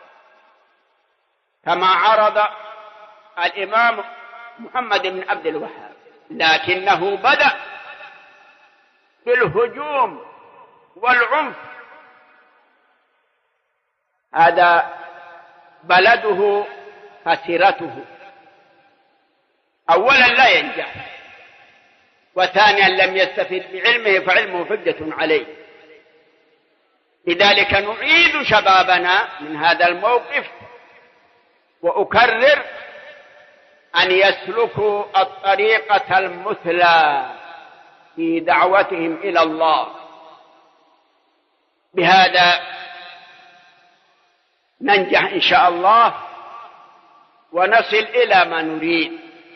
كما عرض الإمام محمد بن عبد الوهاب، لكنه بدأ بالهجوم والعنف. هذا بلده خسرته. أولا لا ينجح، وثانيا لم يستفد بعلمه فعلمه حجة عليه. لذلك نعيد شبابنا من هذا الموقف، وأكرر أن يسلكوا الطريقة المثلى في دعوتهم إلى الله. بهذا ننجح إن شاء الله ونصل إلى ما نريد.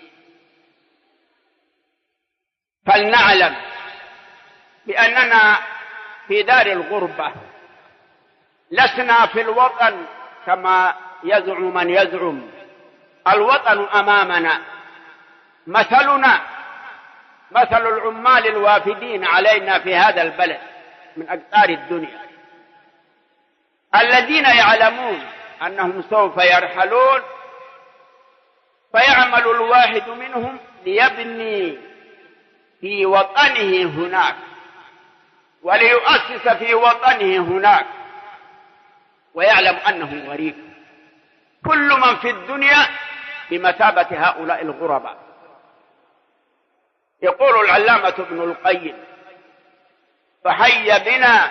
فلنعلم بأننا في دار الغربة، لسنا في الوطن كما يزعم من يزعم. الوطن أمامنا، مثلنا مثل العمال الوافدين علينا في هذا البلد من أقطار الدنيا، الذين يعلمون أنهم سوف يرحلون، فيعمل الواحد منهم ليبني في وطنه هناك وليؤسس في وطنه هناك، ويعلم أنه غريب. كل من في الدنيا بمثابة هؤلاء الغرباء. يقول العلامة ابن القيم: فحي بنا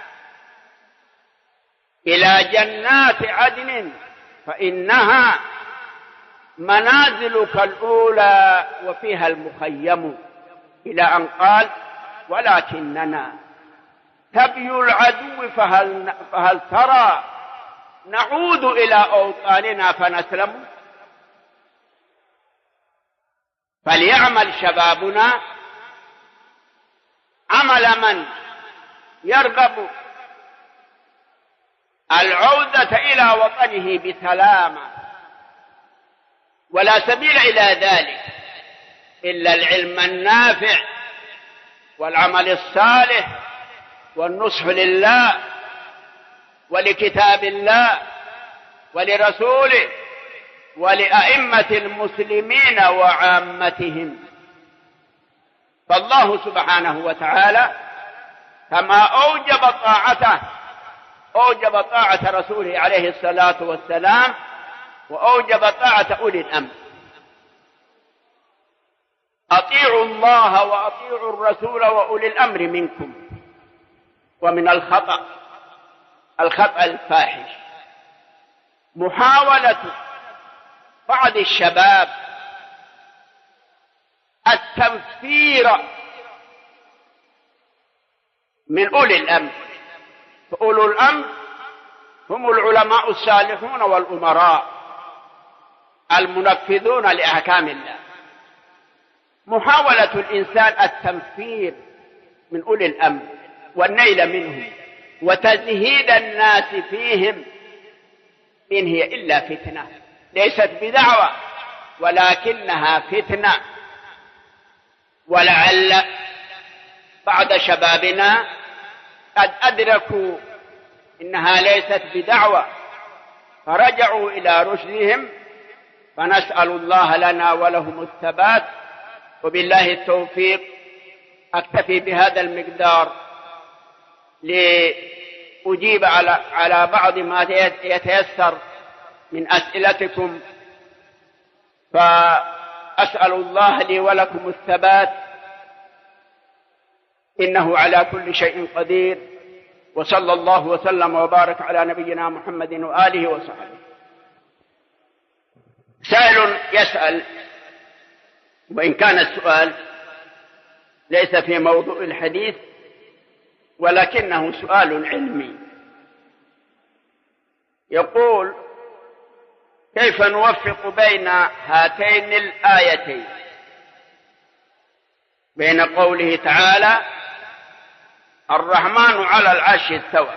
إلى جنات عدن فإنها منازلك الأولى وفيها المخيم، إلى أن قال: ولكننا تبي العدو فهل ترى نعود إلى أوطاننا فنسلم. فليعمل شبابنا عمل من يرغب العودة إلى وطنه بسلامة، ولا سبيل إلى ذلك إلا العلم النافع والعمل الصالح والنصح لله ولكتاب الله ولرسوله ولأئمة المسلمين وعامتهم. فالله سبحانه وتعالى كما أوجب طاعته أوجب طاعة رسوله عليه الصلاة والسلام، وأوجب طاعة أولي الأمر. أطيعوا الله وأطيعوا الرسول وأولي الأمر منكم. ومن الخطأ الفاحش محاولة بعض الشباب التنفير من أولي الأمر. فأولو الأمر هم العلماء الصالحون والأمراء المنفذون لأحكام الله. محاولة الإنسان التنفير من أولي الأمر والنيل منهم وتزهيد الناس فيهم إن هي إلا فتنة، ليست بدعوة ولكنها فتنة. ولعل بعض شبابنا قد أدركوا إنها ليست بدعوة فرجعوا إلى رشدهم، فنسأل الله لنا ولهم الثبات، وبالله التوفيق. أكتفي بهذا المقدار لأجيب على بعض ما يتيسر من أسئلتكم، فأسأل الله لي ولكم الثبات إنه على كل شيء قدير. وصلى الله وسلم وبارك على نبينا محمد وآله وصحبه. سائل يسأل، وإن كان السؤال ليس في موضوع الحديث ولكنه سؤال علمي، يقول: كيف نوفق بين هاتين الآيتين، بين قوله تعالى الرحمن على العرش استوى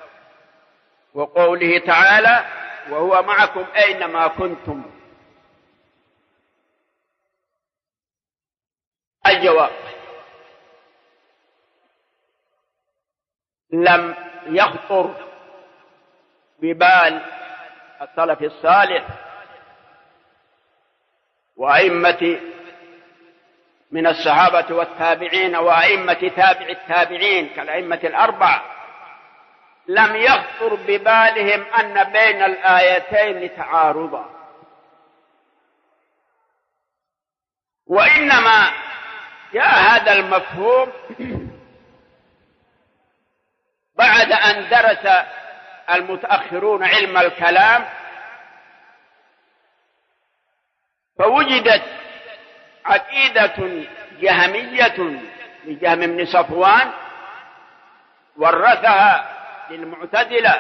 وقوله تعالى وهو معكم أينما كنتم؟ الجواب: لم يخطر ببال السلف الصالح وأئمة من الصحابة والتابعين وأئمة تابع التابعين كالأئمة الأربعة، لم يخطر ببالهم أن بين الآيتين تعارضا، وإنما جاء هذا المفهوم بعد أن درس المتأخرون علم الكلام، فوجدت عقيدة جهمية لجهم بن صفوان ورثها للمعتزلة،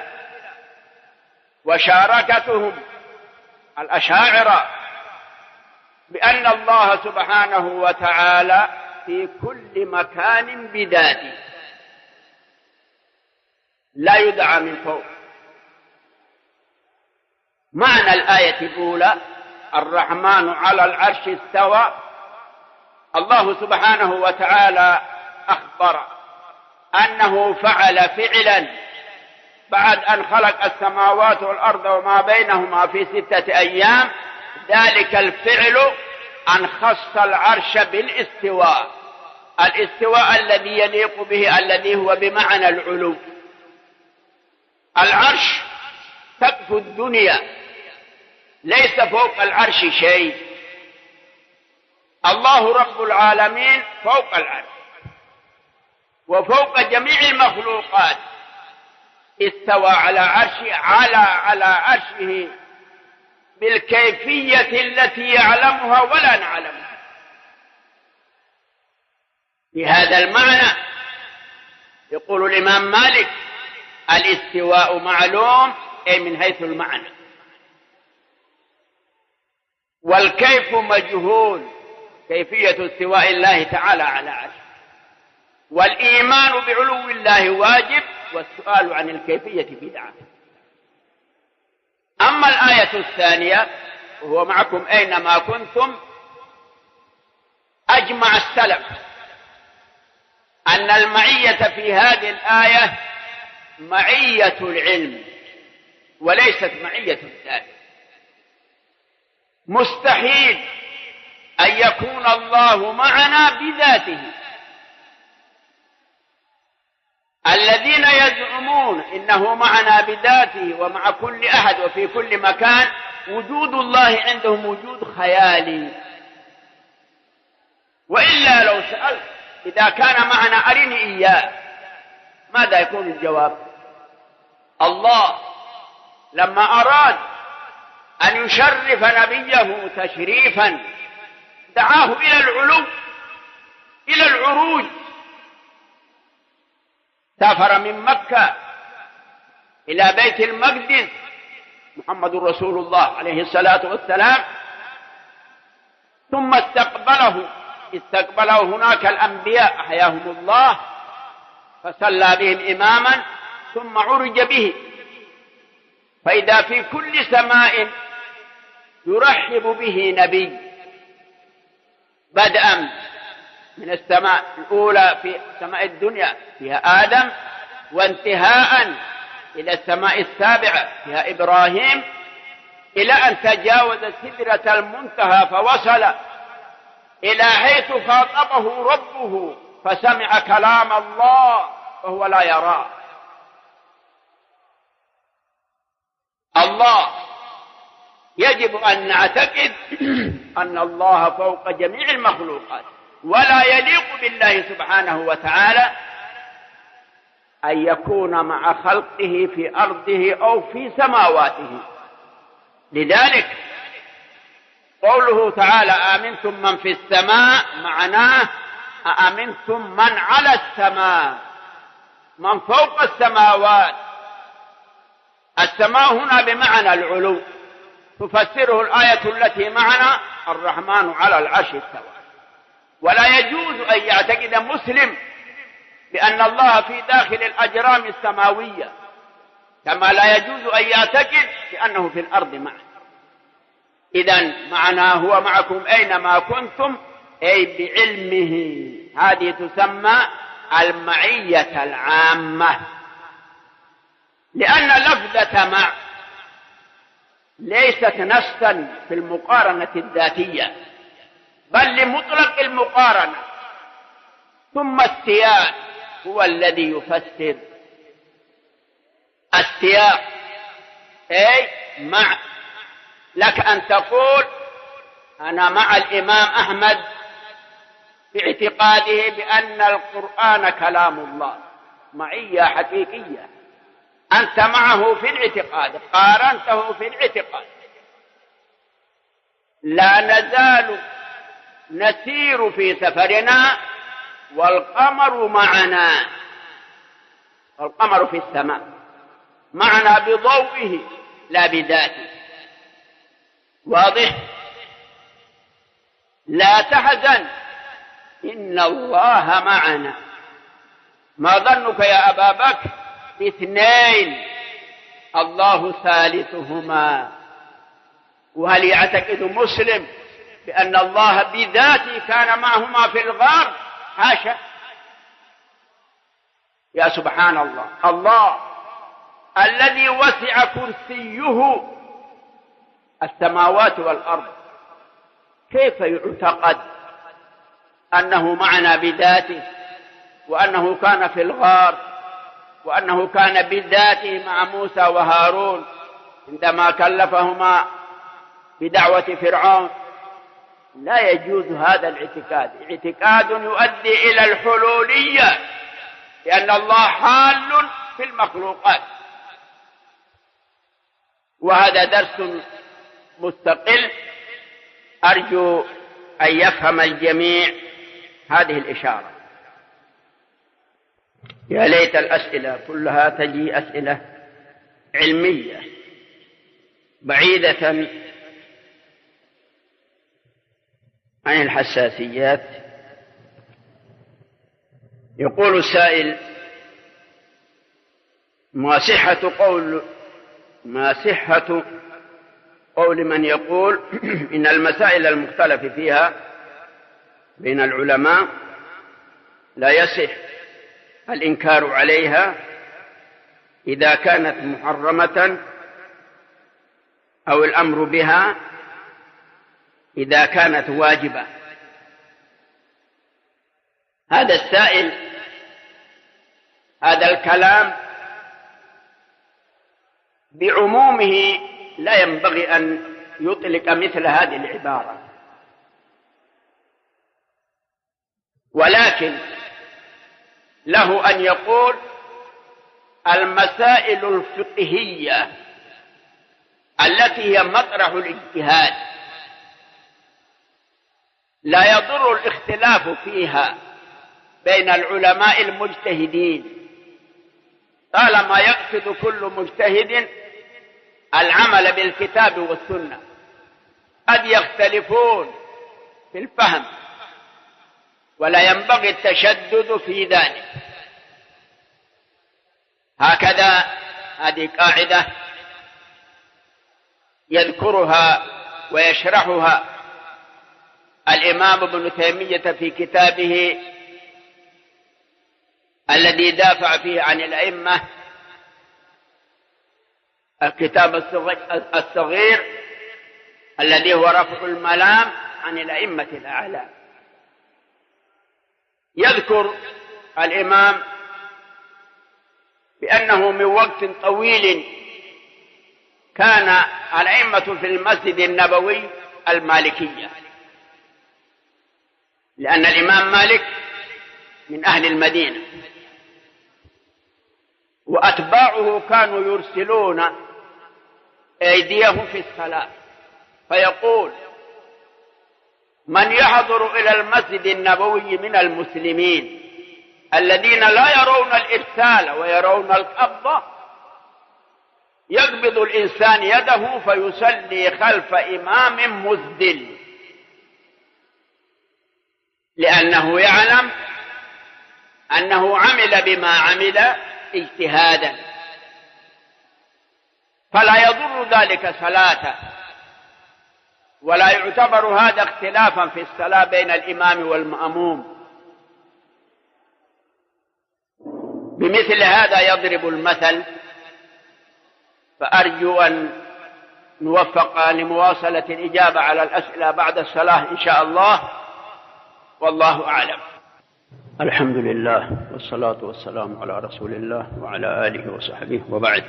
وشاركتهم الأشاعرة بأن الله سبحانه وتعالى في كل مكان بذاته لا يدعى من فوق. معنى الآية الأولى الرحمن على العرش استوى، الله سبحانه وتعالى أخبر أنه فعل فعلا بعد أن خلق السماوات والأرض وما بينهما في 6 أيام، ذلك الفعل أن خص العرش بالاستواء، الاستواء الذي يليق به، الذي هو بمعنى العلو. العرش سقف الدنيا، ليس فوق العرش شيء. الله رب العالمين فوق العرش وفوق جميع المخلوقات، استوى على عرشه بالكيفية التي يعلمها ولا نعلمها. بهذا المعنى يقول الإمام مالك الاستواء معلوم، أي من حيث المعنى، والكيف مجهول، كيفية استواء الله تعالى على عرشه، والإيمان بعلو الله واجب، والسؤال عن الكيفية بدعة. أما الآية الثانية وهو معكم أينما كنتم، أجمع السلف أن المعية في هذه الآية معية العلم وليست معية الذات. مستحيل أن يكون الله معنا بذاته. الذين يزعمون إنه معنا بذاته ومع كل أحد وفي كل مكان، وجود الله عندهم وجود خيالي. وإلا لو سألت إذا كان معنا أرني إياه، ماذا يكون الجواب؟ الله لما أراد أن يشرف نبيه تشريفا دعاه إلى العلو، إلى العروج. سافر من مكة إلى بيت المقدس محمد رسول الله عليه الصلاة والسلام، ثم استقبله هناك الأنبياء أحياهم الله، فصلى بهم إماما، ثم عرج به، فإذا في كل سماء يرحب به نبي، بدءا من السماء الأولى في سماء الدنيا فيها آدم، وانتهاء إلى السماء السابعة فيها إبراهيم، إلى أن تجاوز سدرة المنتهى فوصل إلى حيث خاطبه ربه فسمع كلام الله وهو لا يراه. الله يجب أن نعتقد أن الله فوق جميع المخلوقات، ولا يليق بالله سبحانه وتعالى أن يكون مع خلقه في أرضه أو في سماواته. لذلك قوله تعالى آمنتم من في السماء معناه أأمنتم من على السماء، من فوق السماوات. السماء هنا بمعنى العلو، تفسره الآية التي معنا الرحمن على العرش استوى. ولا يجوز أن يعتقد مسلم بأن الله في داخل الأجرام السماوية، كما لا يجوز أن يعتقد بأنه في الأرض معه. إذن معناه هو معكم أينما كنتم، أي بعلمه. هذه تسمى المعية العامة، لأن لفظة مع ليست نصا في المقارنة الذاتية، بل لمطلق المقارنة. ثم السياق هو الذي يفسر. السياق أي مع، لك أن تقول أنا مع الإمام أحمد في اعتقاده بأن القرآن كلام الله، معية حقيقية، أنت معه في الاعتقاد، قارنته في الاعتقاد. لا نزال نسير في سفرنا والقمر معنا، القمر في السماء معنا بضوئه لا بذاته. واضح؟ لا تحزن إن الله معنا. ما ظنك يا أبا بكر باثنين الله ثالثهما؟ وهل يعتقد مسلم بأن الله بذاته كان معهما في الغار؟ حاشا. يا سبحان الله، الله الذي وسع كرسيه السماوات والأرض، كيف يعتقد أنه معنا بذاته، وأنه كان في الغار، وأنه كان بذاته مع موسى وهارون عندما كلفهما بدعوة فرعون؟ لا يجوز هذا الاعتقاد. اعتقاد يؤدي إلى الحلولية، لأن الله حال في المخلوقات. وهذا درس مستقل، أرجو أن يفهم الجميع هذه الإشارة. يا ليت الأسئلة كلها تجي أسئلة علمية بعيدة عن الحساسيات. يقول السائل: ما صحة قول من يقول إن المسائل المختلف فيها بين العلماء لا يصح الإنكار عليها إذا كانت محرمة، أو الأمر بها إذا كانت واجبة؟ هذا السائل هذا الكلام بعمومه لا ينبغي أن يطلق مثل هذه العبارة، ولكن له أن يقول المسائل الفقهية التي هي مطرح الاجتهاد لا يضر الاختلاف فيها بين العلماء المجتهدين، طالما يقصد كل مجتهد العمل بالكتاب والسنة. قد يختلفون في الفهم ولا ينبغي التشدد في ذلك. هكذا هذه قاعدة يذكرها ويشرحها الإمام ابن تيمية في كتابه الذي دافع فيه عن الأئمة، الكتاب الصغير الذي هو رفع الملام عن الأئمة الأعلام. يذكر الإمام بأنه من وقت طويل كان الأئمة في المسجد النبوي المالكية، لأن الإمام مالك من أهل المدينة، وأتباعه كانوا يرسلون أيديهم في الصلاة، فيقول: من يحضر إلى المسجد النبوي من المسلمين الذين لا يرون الإرسال ويرون القبضة، يقبض الإنسان يده فيصلي خلف إمام مزدل، لأنه يعلم أنه عمل بما عمل اجتهادا، فلا يضر ذلك صلاته، ولا يعتبر هذا اختلافا في الصلاة بين الإمام والمأموم. بمثل هذا يضرب المثل، فأرجو أن نوفق لمواصلة الإجابة على الأسئلة بعد الصلاة إن شاء الله، والله أعلم. الحمد لله والصلاة والسلام على رسول الله وعلى آله وصحبه، وبعد.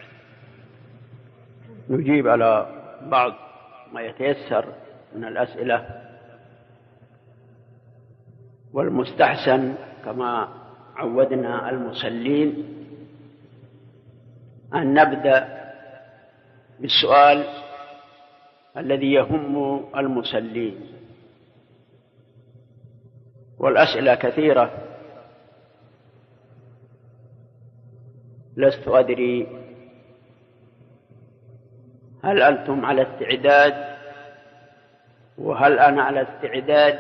نجيب على بعض ما يتيسر من الأسئلة، والمستحسن كما عودنا المصلين أن نبدأ بالسؤال الذي يهم المصلين، والأسئلة كثيرة، لست أدري هل أنتم على استعداد وهل أنا على استعداد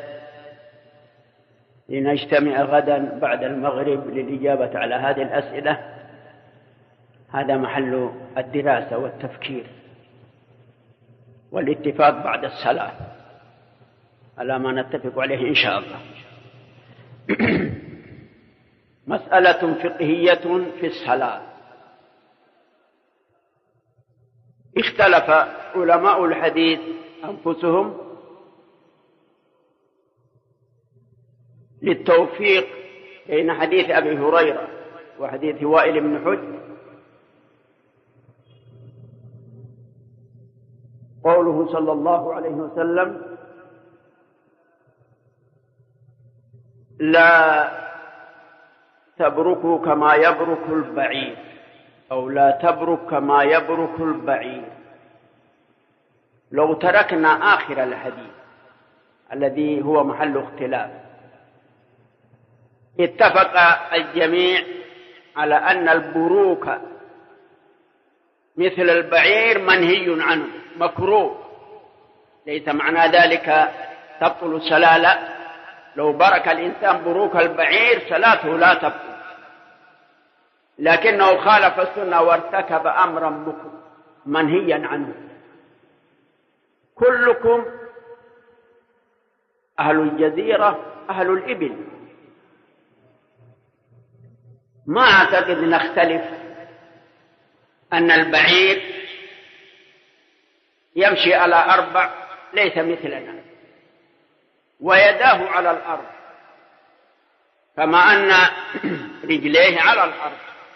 لنجتمع غدا بعد المغرب للإجابة على هذه الأسئلة. هذا محل الدراسة والتفكير والاتفاق بعد الصلاة على ما نتفق عليه إن شاء الله. مسألة فقهية في الصلاة. اختلف علماء الحديث أنفسهم للتوفيق بين حديث أبي هريرة وحديث وائل بن حجر، قوله صلى الله عليه وسلم: لا تبركوا كما يبرك البعير، أو لا تبرك كما يبرك البعير. لو تركنا آخر الحديث الذي هو محل اختلاف، اتفق الجميع على أن البروك مثل البعير منهي عنه مكروه، ليس معنى ذلك تبطل الصلاة، لا، لو برك الإنسان بروك البعير صلاته لا تبطل، لكنه خالف السنة وارتكب أمرا منهيا عنه. كلكم أهل الجزيرة أهل الإبل، ما أعتقد نختلف أن البعير يمشي على 4 ليس مثلنا، ويداه على الأرض كما أن رجليه على الأرض.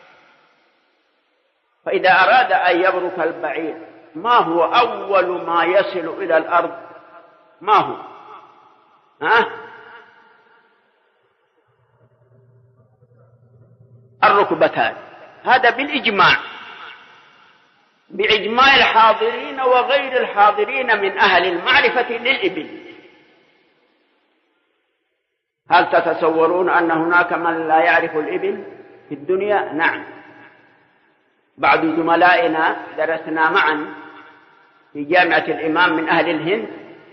فإذا أراد أن يبرك البعير، ما هو أول ما يصل إلى الأرض؟ ما هو؟ الركبتان. هذا بالإجماع، بإجماع الحاضرين وغير الحاضرين من أهل المعرفة للإبل. هل تتصورون أن هناك من لا يعرف الإبل في الدنيا؟ نعم، بعض زملائنا درسنا معا في جامعة الإمام من أهل الهند،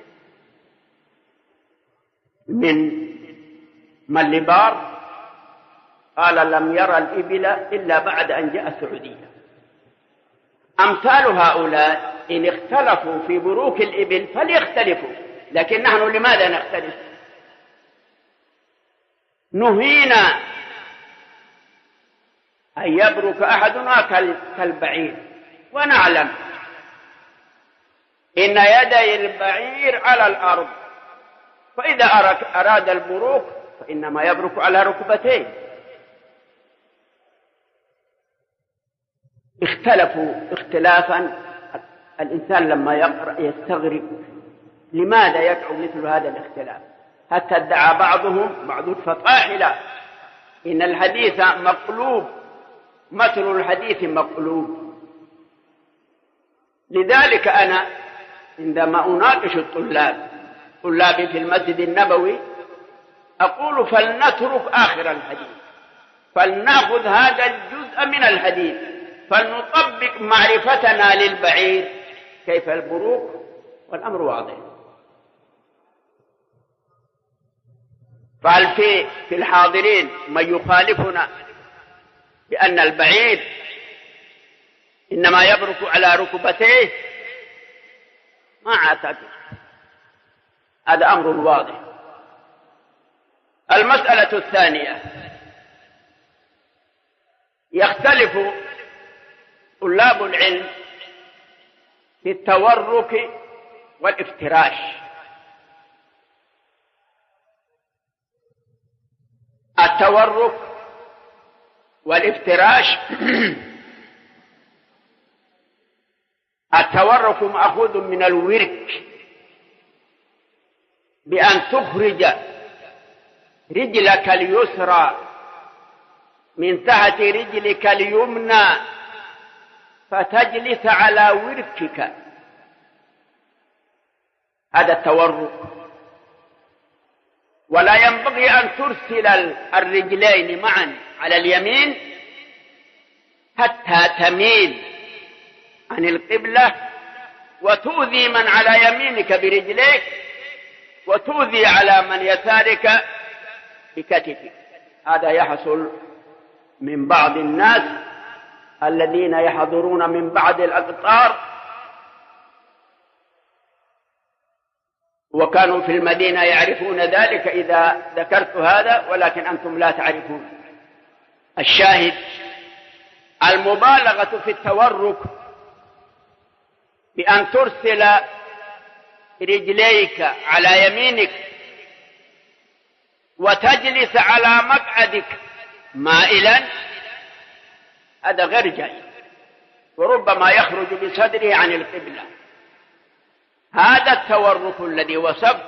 من ملبار، قال لم يرى الإبل إلا بعد أن جاء السعودية. أمثال هؤلاء إن اختلفوا في بروك الإبل فليختلفوا، لكن نحن لماذا نختلف؟ نهينا أن يبرك أحدنا كالبعير، ونعلم إن يدي البعير على الأرض، فإذا أراد البروك فإنما يبرك على ركبتيه. اختلفوا اختلافا الإنسان لما يقرأ يستغرب لماذا يقع مثل هذا الاختلاف. حتى ادعى بعض الفطاحلة إن الحديث مقلوب، مثل الحديث مقلوب. لذلك أنا عندما أناقش طلابي في المسجد النبوي أقول فلنترك آخر الحديث، فلنأخذ هذا الجزء من الحديث، فلنطبق معرفتنا للبعير كيف البروق، والأمر واضح. فهل في الحاضرين من يخالفنا بأن البعير إنما يبرك على ركبتيه؟ ما أعتقد، هذا أمر واضح. المسألة الثانية، يختلف طلاب العلم في التورك والافتراش. التورك والافتراش التورك مأخوذ من الورك، بأن تخرج رجلك اليسرى من تحت رجلك اليمنى فتجلس على وركك، هذا التورك. ولا ينبغي أن ترسل الرجلين معا على اليمين حتى تميل عن القبلة وتؤذي من على يمينك برجليك وتؤذي على من يسارك بكتفك. هذا يحصل من بعض الناس الذين يحضرون من بعض الأقطار وكانوا في المدينة يعرفون ذلك إذا ذكرت هذا، ولكن أنتم لا تعرفون. الشاهد المبالغة في التورك بأن ترسل رجليك على يمينك وتجلس على مقعدك مائلا، هذا غير جيد، وربما يخرج بصدره عن القبلة. هذا التورك الذي وصف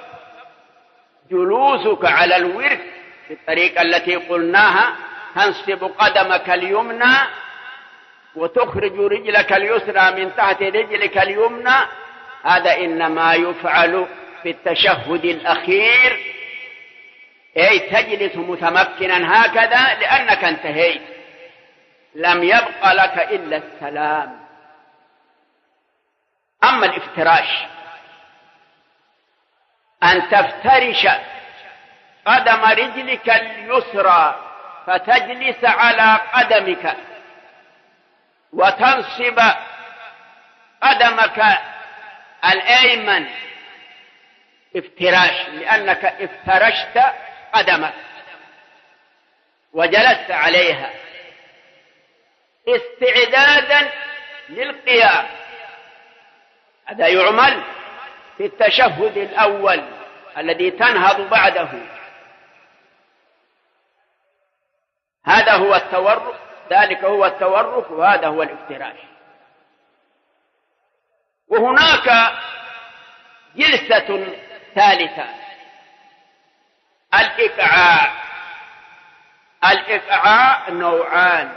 جلوسك على الورك بالطريقة التي قلناها، تنصب قدمك اليمنى وتخرج رجلك اليسرى من تحت رجلك اليمنى، هذا إنما يفعل في التشهد الأخير، أي تجلس متمكنا هكذا لأنك انتهيت، لم يبق لك إلا السلام. أما الافتراش أن تفترش قدم رجلك اليسرى فتجلس على قدمك وتنصب قدمك الأيمن، افتراش، لأنك افترشت قدمك وجلست عليها استعدادا للقيام. هذا يعمل في التشهد الأول الذي تنهض بعده. هذا هو التورك، ذلك هو التورك، وهذا هو الافتراش. وهناك جلسة ثالثة، الإقعاء. الإقعاء نوعان: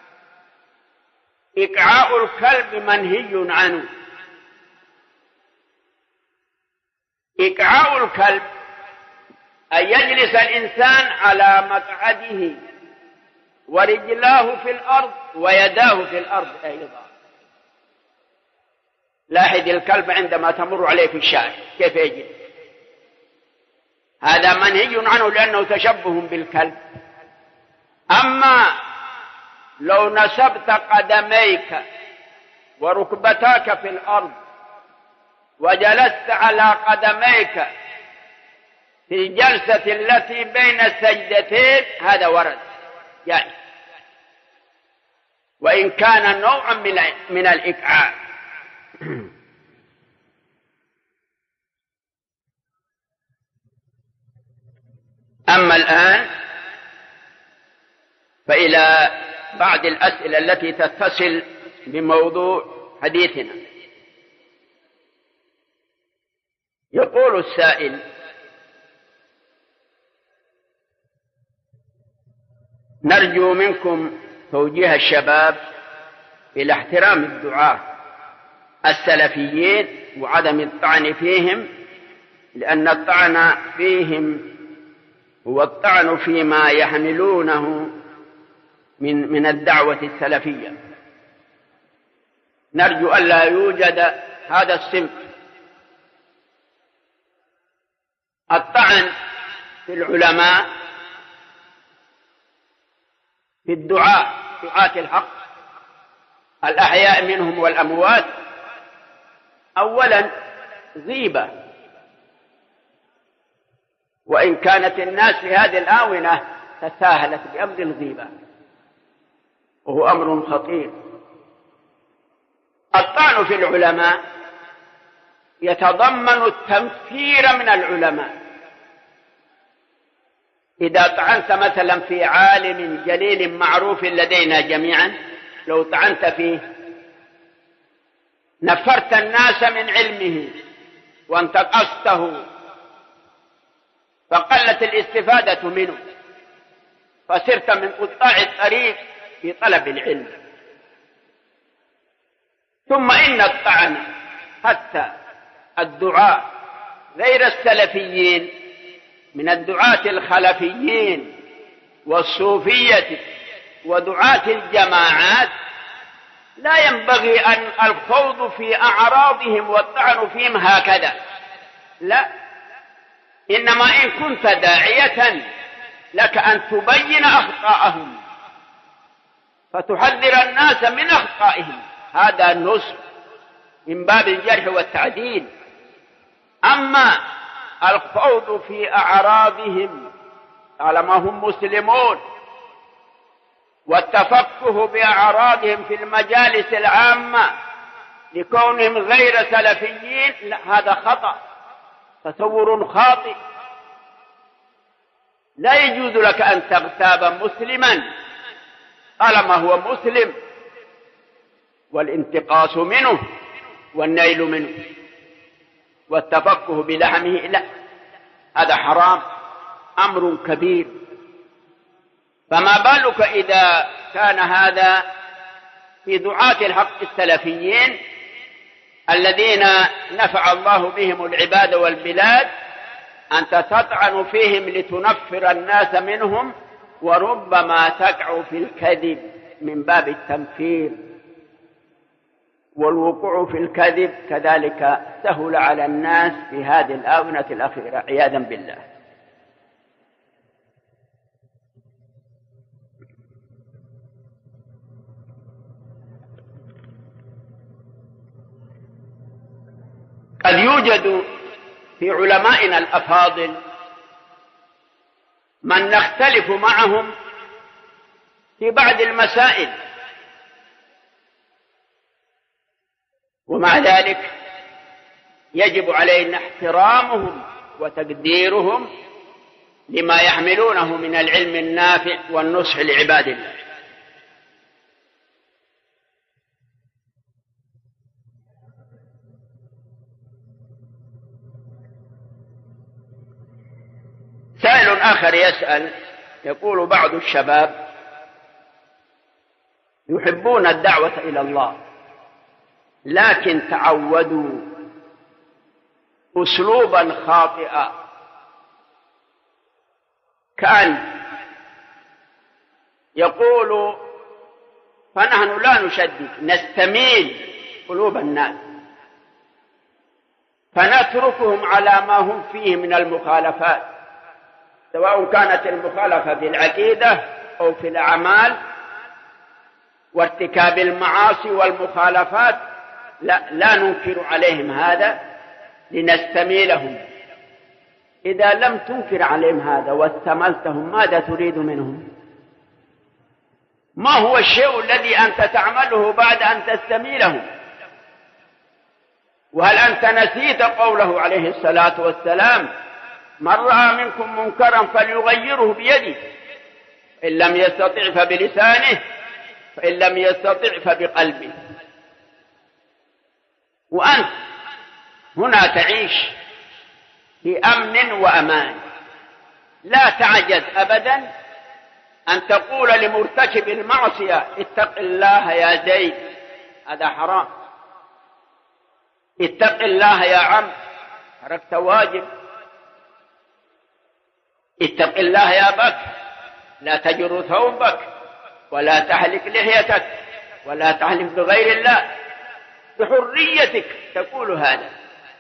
إقعاء الكلب منهي عنه. إقعاء الكلب أن يجلس الإنسان على مقعده ورجلاه في الأرض ويداه في الأرض أيضا. لاحظ الكلب عندما تمر عليه في الشارع كيف يجلس، هذا منهي عنه لأنه تشبه بالكلب. أما لو نسبت قدميك وركبتاك في الأرض وجلست على قدميك في الجلسة التي بين السجدتين، هذا ورد يعني، وإن كان نوعا من الإقعاء. أما الآن فإلى بعض الأسئلة التي تتصل بموضوع حديثنا. يقول السائل: نرجو منكم توجيه الشباب إلى احترام الدعاة السلفيين وعدم الطعن فيهم، لأن الطعن فيهم هو الطعن فيما يحملونه من الدعوة السلفية. نرجو ألا يوجد هذا الصنف. الطعن في العلماء، في دعاة الحق الأحياء منهم والأموات، أولا غيبة، وإن كانت الناس في هذه الآونة تساهلت بأمر الغيبة وهو أمر خطير. الطعن في العلماء يتضمن التنفير من العلماء. إذا طعنت مثلا في عالم جليل معروف لدينا جميعا، لو طعنت فيه نفرت الناس من علمه وانتقصته، فقلت الاستفادة منه، فصرت من قطاع الطريق في طلب العلم. ثم إن الطعن حتى الدعاة غير السلفيين من الدعاة الخلفيين والصوفية ودعاة الجماعات لا ينبغي أن الخوض في أعراضهم والطعن فيهم هكذا، لا، إنما إن كنت داعية لك أن تبين أخطاءهم فتحذر الناس من أخطائهم، هذا النصح من باب الجرح والتعديل. أما الخوض في أعراضهم طالما هم مسلمون والتفقه بأعراضهم في المجالس العامة لكونهم غير سلفيين، لا، هذا خطأ، تصور خاطئ. لا يجوز لك أن تغتاب مسلما طالما هو مسلم، والانتقاص منه والنيل منه والتفقه بلحمه، لا، هذا حرام، أمر كبير. فما بالك إذا كان هذا في دعاة الحق السلفيين الذين نفع الله بهم العباد والبلاد، أنت تطعن فيهم لتنفر الناس منهم، وربما تقع في الكذب من باب التنفير، والوقوع في الكذب كذلك سهل على الناس في هذه الآونة الأخيرة عياذا بالله. قد يوجد في علمائنا الأفاضل من نختلف معهم في بعض المسائل، ومع ذلك يجب علينا احترامهم وتقديرهم لما يحملونه من العلم النافع والنصح لعباد الله. سائل آخر يسأل، يقول بعض الشباب يحبون الدعوة إلى الله لكن تعودوا أسلوبا خاطئا، كأن يقول فنحن لا نشدد، نستميل قلوب الناس فنتركهم على ما هم فيه من المخالفات، سواء كانت المخالفة في العقيدة أو في الأعمال وارتكاب المعاصي والمخالفات، لا ننكر عليهم هذا لنستميلهم. إذا لم تنكر عليهم هذا واستملتهم ماذا تريد منهم؟ ما هو الشيء الذي أنت تعمله بعد أن تستميلهم؟ وهل أنت نسيت قوله عليه الصلاة والسلام: من رأى منكم منكرا فليغيره بيده، إن لم يستطع فبلسانه، فإن لم يستطع فبقلبه. وأنت هنا تعيش في أمن وأمان، لا تعجز أبدا أن تقول لمرتكب المعصية اتق الله يا زيد، هذا حرام. اتق الله يا عم، تركت واجب. اتق الله يا بكر، لا تجر ثوبك ولا تحلق لحيتك ولا تحلف بغير الله، بحريتك تقول هذا.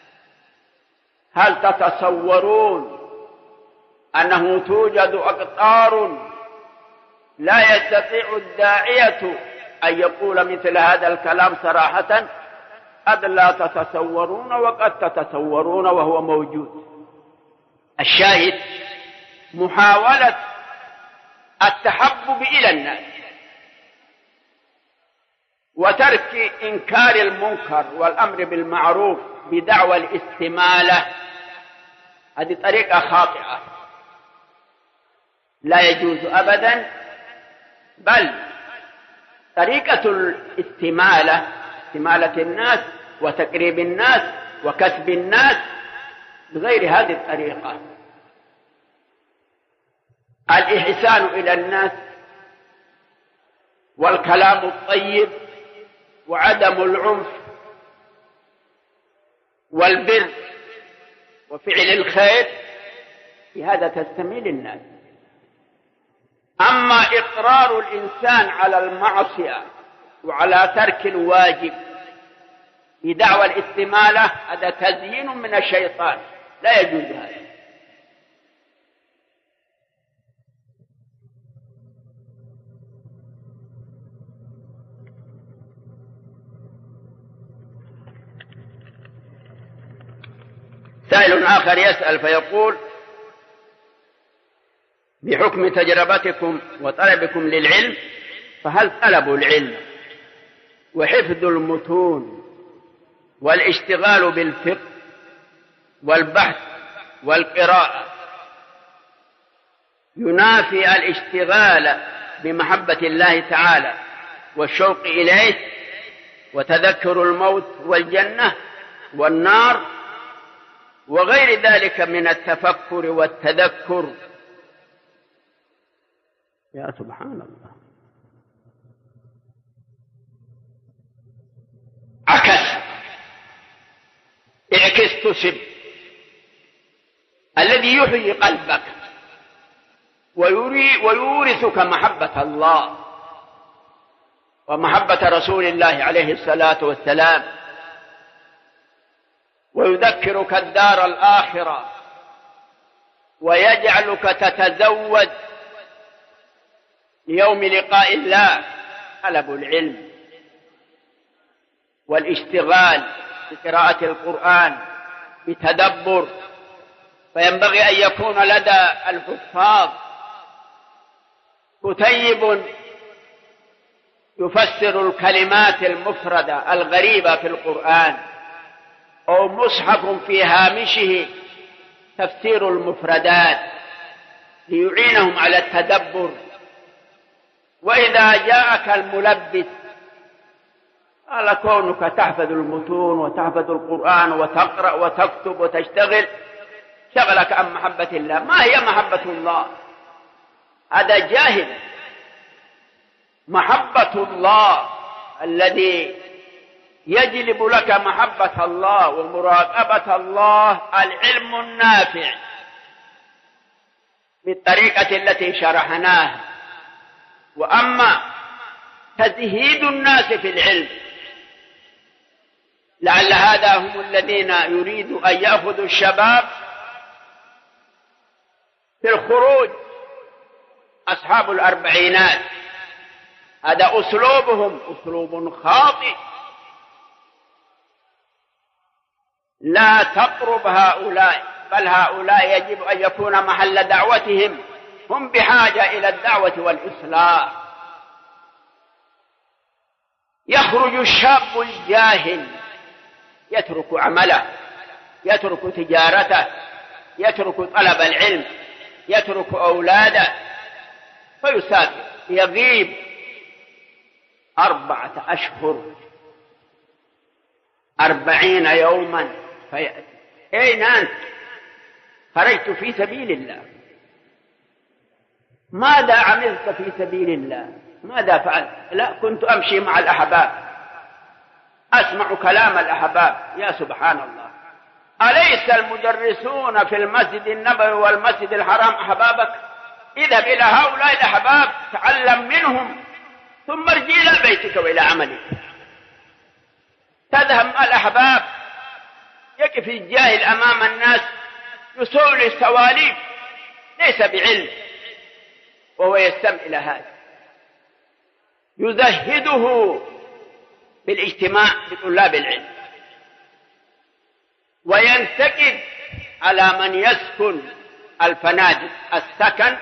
هل تتصورون أنه توجد أقطار لا يستطيع الداعية أن يقول مثل هذا الكلام صراحة؟ قد لا تتصورون وقد تتصورون وهو موجود. الشاهد محاولة التحبب إلى الناس وترك إنكار المنكر والأمر بالمعروف بدعوى الاستمالة، هذه طريقة خاطئة لا يجوز أبدا. بل طريقة الاستمالة، استمالة الناس وتقريب الناس وكسب الناس، بغير هذه الطريقة. الإحسان إلى الناس والكلام الطيب وعدم العنف والبر وفعل الخير، بهذا تستميل الناس. أما إقرار الإنسان على المعصية وعلى ترك الواجب بدعوى الاستمالة، هذا تزيين من الشيطان، لا يجوز هذا. سائل آخر يسأل فيقول: بحكم تجربتكم وطلبكم للعلم، فهل طلب العلم وحفظ المتون والاشتغال بالفقه والبحث والقراءة ينافي الاشتغال بمحبة الله تعالى والشوق إليه وتذكر الموت والجنة والنار وغير ذلك من التفكر والتذكر؟ يا سبحان الله، اعكس تصب. الذي يحيي قلبك ويورثك محبة الله ومحبة رسول الله عليه الصلاة والسلام، ويذكرك الدار الآخرة، ويجعلك تتزود ليوم لقاء الله، طلب العلم والاشتغال بقراءة القرآن بتدبر. فينبغي أن يكون لدى الحفاظ كتيب يفسر الكلمات المفردة الغريبة في القرآن، أو مصحف في هامشه تفسير المفردات ليعينهم على التدبر. وإذا جاءك الملبس قال: كونك تحفظ المتون وتحفظ القرآن وتقرأ وتكتب وتشتغل شغلك عن محبة الله. ما هي محبة الله؟ هذا جاهل. محبة الله الذي يجلب لك محبة الله ومراقبة الله العلم النافع بالطريقة التي شرحناها. وأما تزهيد الناس في العلم، لعل هذا هم الذين يريد أن يأخذوا الشباب في الخروج، أصحاب الأربعينات، هذا أسلوبهم أسلوب خاطئ. لا تقرب هؤلاء، بل هؤلاء يجب أن يكون محل دعوتهم، هم بحاجة إلى الدعوة والإصلاح. يخرج الشاب الجاهل يترك عمله، يترك تجارته، يترك طلب العلم، يترك أولاده، فيسافر يغيب 4 أشهر 40 يوما فيأتي: أين أنت؟ خرجت في سبيل الله. ماذا عملت في سبيل الله؟ ماذا فعلت؟ لا، كنت أمشي مع الأحباب، أسمع كلام الأحباب. يا سبحان الله، أليس المدرسون في المسجد النبوي والمسجد الحرام أحبابك؟ اذهب إلى هؤلاء الأحباب، تعلم منهم، ثم ارجع إلى بيتك وإلى عملك. تذهب مع الأحباب، يقف الجاهل أمام الناس يسول السواليف ليس بعلم، وهو يستمع إلى هذا، يزهده بالاجتماع بطلاب العلم، وينتقد على من يسكن الفنادق. السكن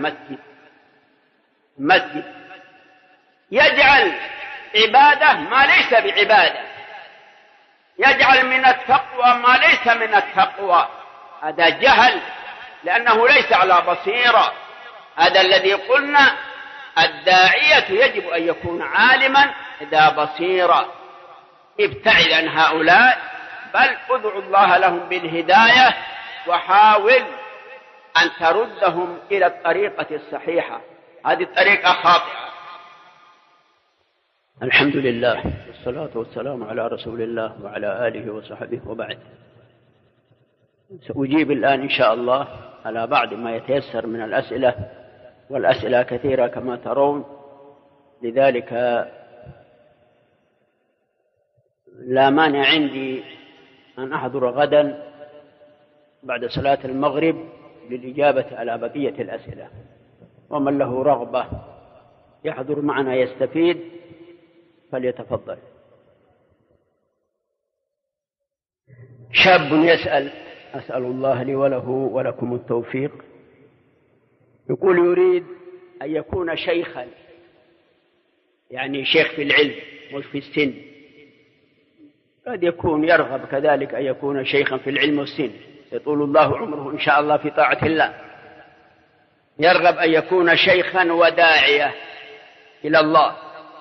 المسجد يجعل عبادة ما ليس بعبادة، يجعل من التقوى ما ليس من التقوى. هذا جهل، لأنه ليس على بصيرة. هذا الذي قلنا الداعية يجب أن يكون عالما ذا بصيرة. ابتعد عن هؤلاء، بل ادعو الله لهم بالهداية، وحاول أن تردهم إلى الطريقة الصحيحة. هذه الطريقة خاطئة. الحمد لله والصلاة والسلام على رسول الله وعلى آله وصحبه، وبعد. سأجيب الآن إن شاء الله على بعض ما يتيسر من الأسئلة، والأسئلة كثيرة كما ترون، لذلك لا مانع عندي أن أحضر غدا بعد صلاة المغرب للإجابة على بقية الأسئلة، ومن له رغبة يحضر معنا يستفيد فليتفضل. شاب يسأل، أسأل الله لي وله ولكم التوفيق، يقول يريد أن يكون شيخا، يعني شيخ في العلم مش في السن، قد يكون يرغب كذلك أن يكون شيخا في العلم والسن، يطول الله عمره إن شاء الله في طاعة الله. يرغب أن يكون شيخا وداعية إلى الله،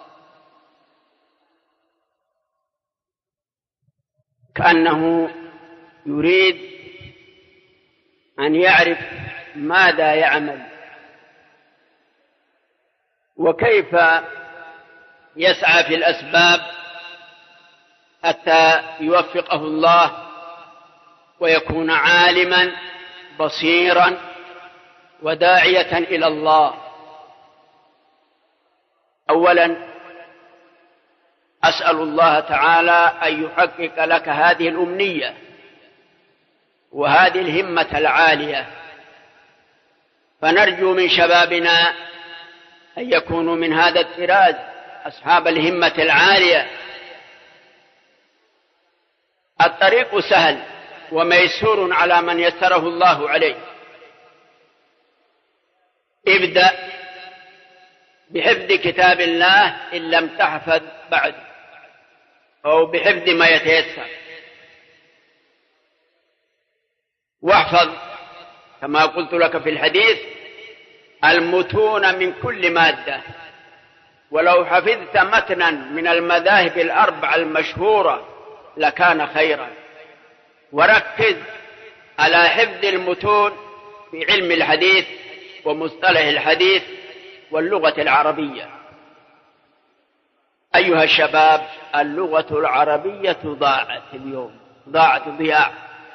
كأنه يريد أن يعرف ماذا يعمل وكيف يسعى في الأسباب حتى يوفقه الله ويكون عالما بصيرا وداعية إلى الله. أولا أسأل الله تعالى أن يحقق لك هذه الأمنية وهذه الهمة العالية، فنرجو من شبابنا أن يكونوا من هذا الطراز، أصحاب الهمة العالية. الطريق سهل وميسور على من يسره الله عليه. ابدأ بحفظ كتاب الله إن لم تحفظ بعد، أو بحفظ ما يتيسر، واحفظ كما قلت لك في الحديث المتون من كل مادة، ولو حفظت متنا من المذاهب الأربع المشهورة لكان خيرا. وركز على حفظ المتون في علم الحديث ومصطلح الحديث واللغة العربية. أيها الشباب، اللغة العربية ضاعت اليوم، ضاعت ضياع.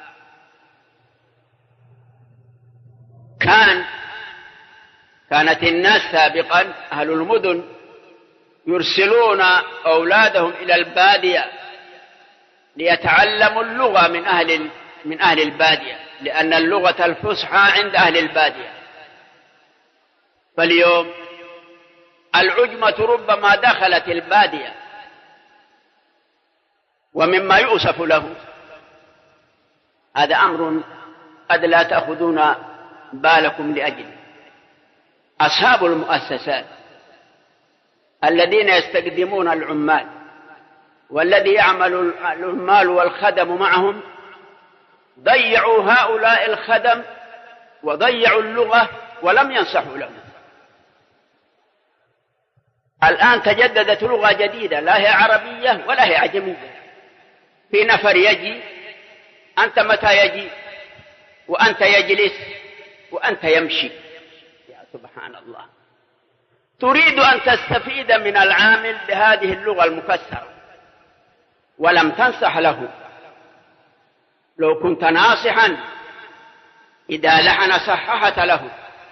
كانت الناس سابقا أهل المدن يرسلون أولادهم إلى البادية ليتعلموا اللغة من أهل البادية، لأن اللغة الفصحى عند أهل البادية. فاليوم العجمة ربما دخلت البادية، ومما يؤسف له هذا أمر قد لا تأخذون بالكم لأجله. أصحاب المؤسسات الذين يستخدمون العمال والذي يعمل العمال والخدم معهم ضيعوا هؤلاء الخدم وضيعوا اللغة ولم ينصحوا لهم. الآن تجددت لغة جديدة، لا هي عربية ولا هي عجمية. في نفر يجي، أنت متى يجي؟ وأنت يجلس وأنت يمشي. يا سبحان الله. تريد أن تستفيد من العامل بهذه اللغة المكسرة ولم تنصح له. لو كنت ناصحا إذا لحن صححت له.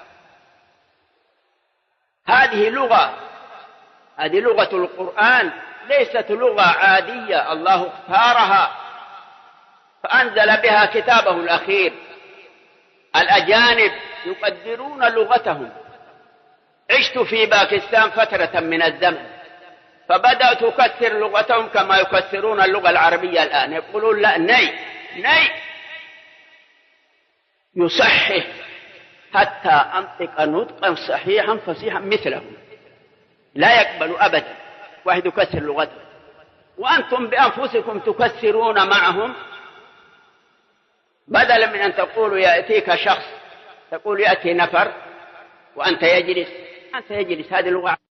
هذه لغة القرآن، ليست لغة عادية، الله اختارها فأنزل بها كتابه الأخير. الأجانب يقدرون لغتهم. عشت في باكستان فترة من الزمن فبدأت أكثر لغتهم كما يكثرون اللغة العربية الآن. يقولون لا ني يصحح حتى أنطق نطقا صحيحا فصيحا مثله، لا يقبل أبدا واحد يكسر لغته. وأنتم بأنفسكم تكسرون معهم، بدلا من أن تقولوا يأتيك شخص تقول يأتي نفر وأنت يجلس. هذه اللغة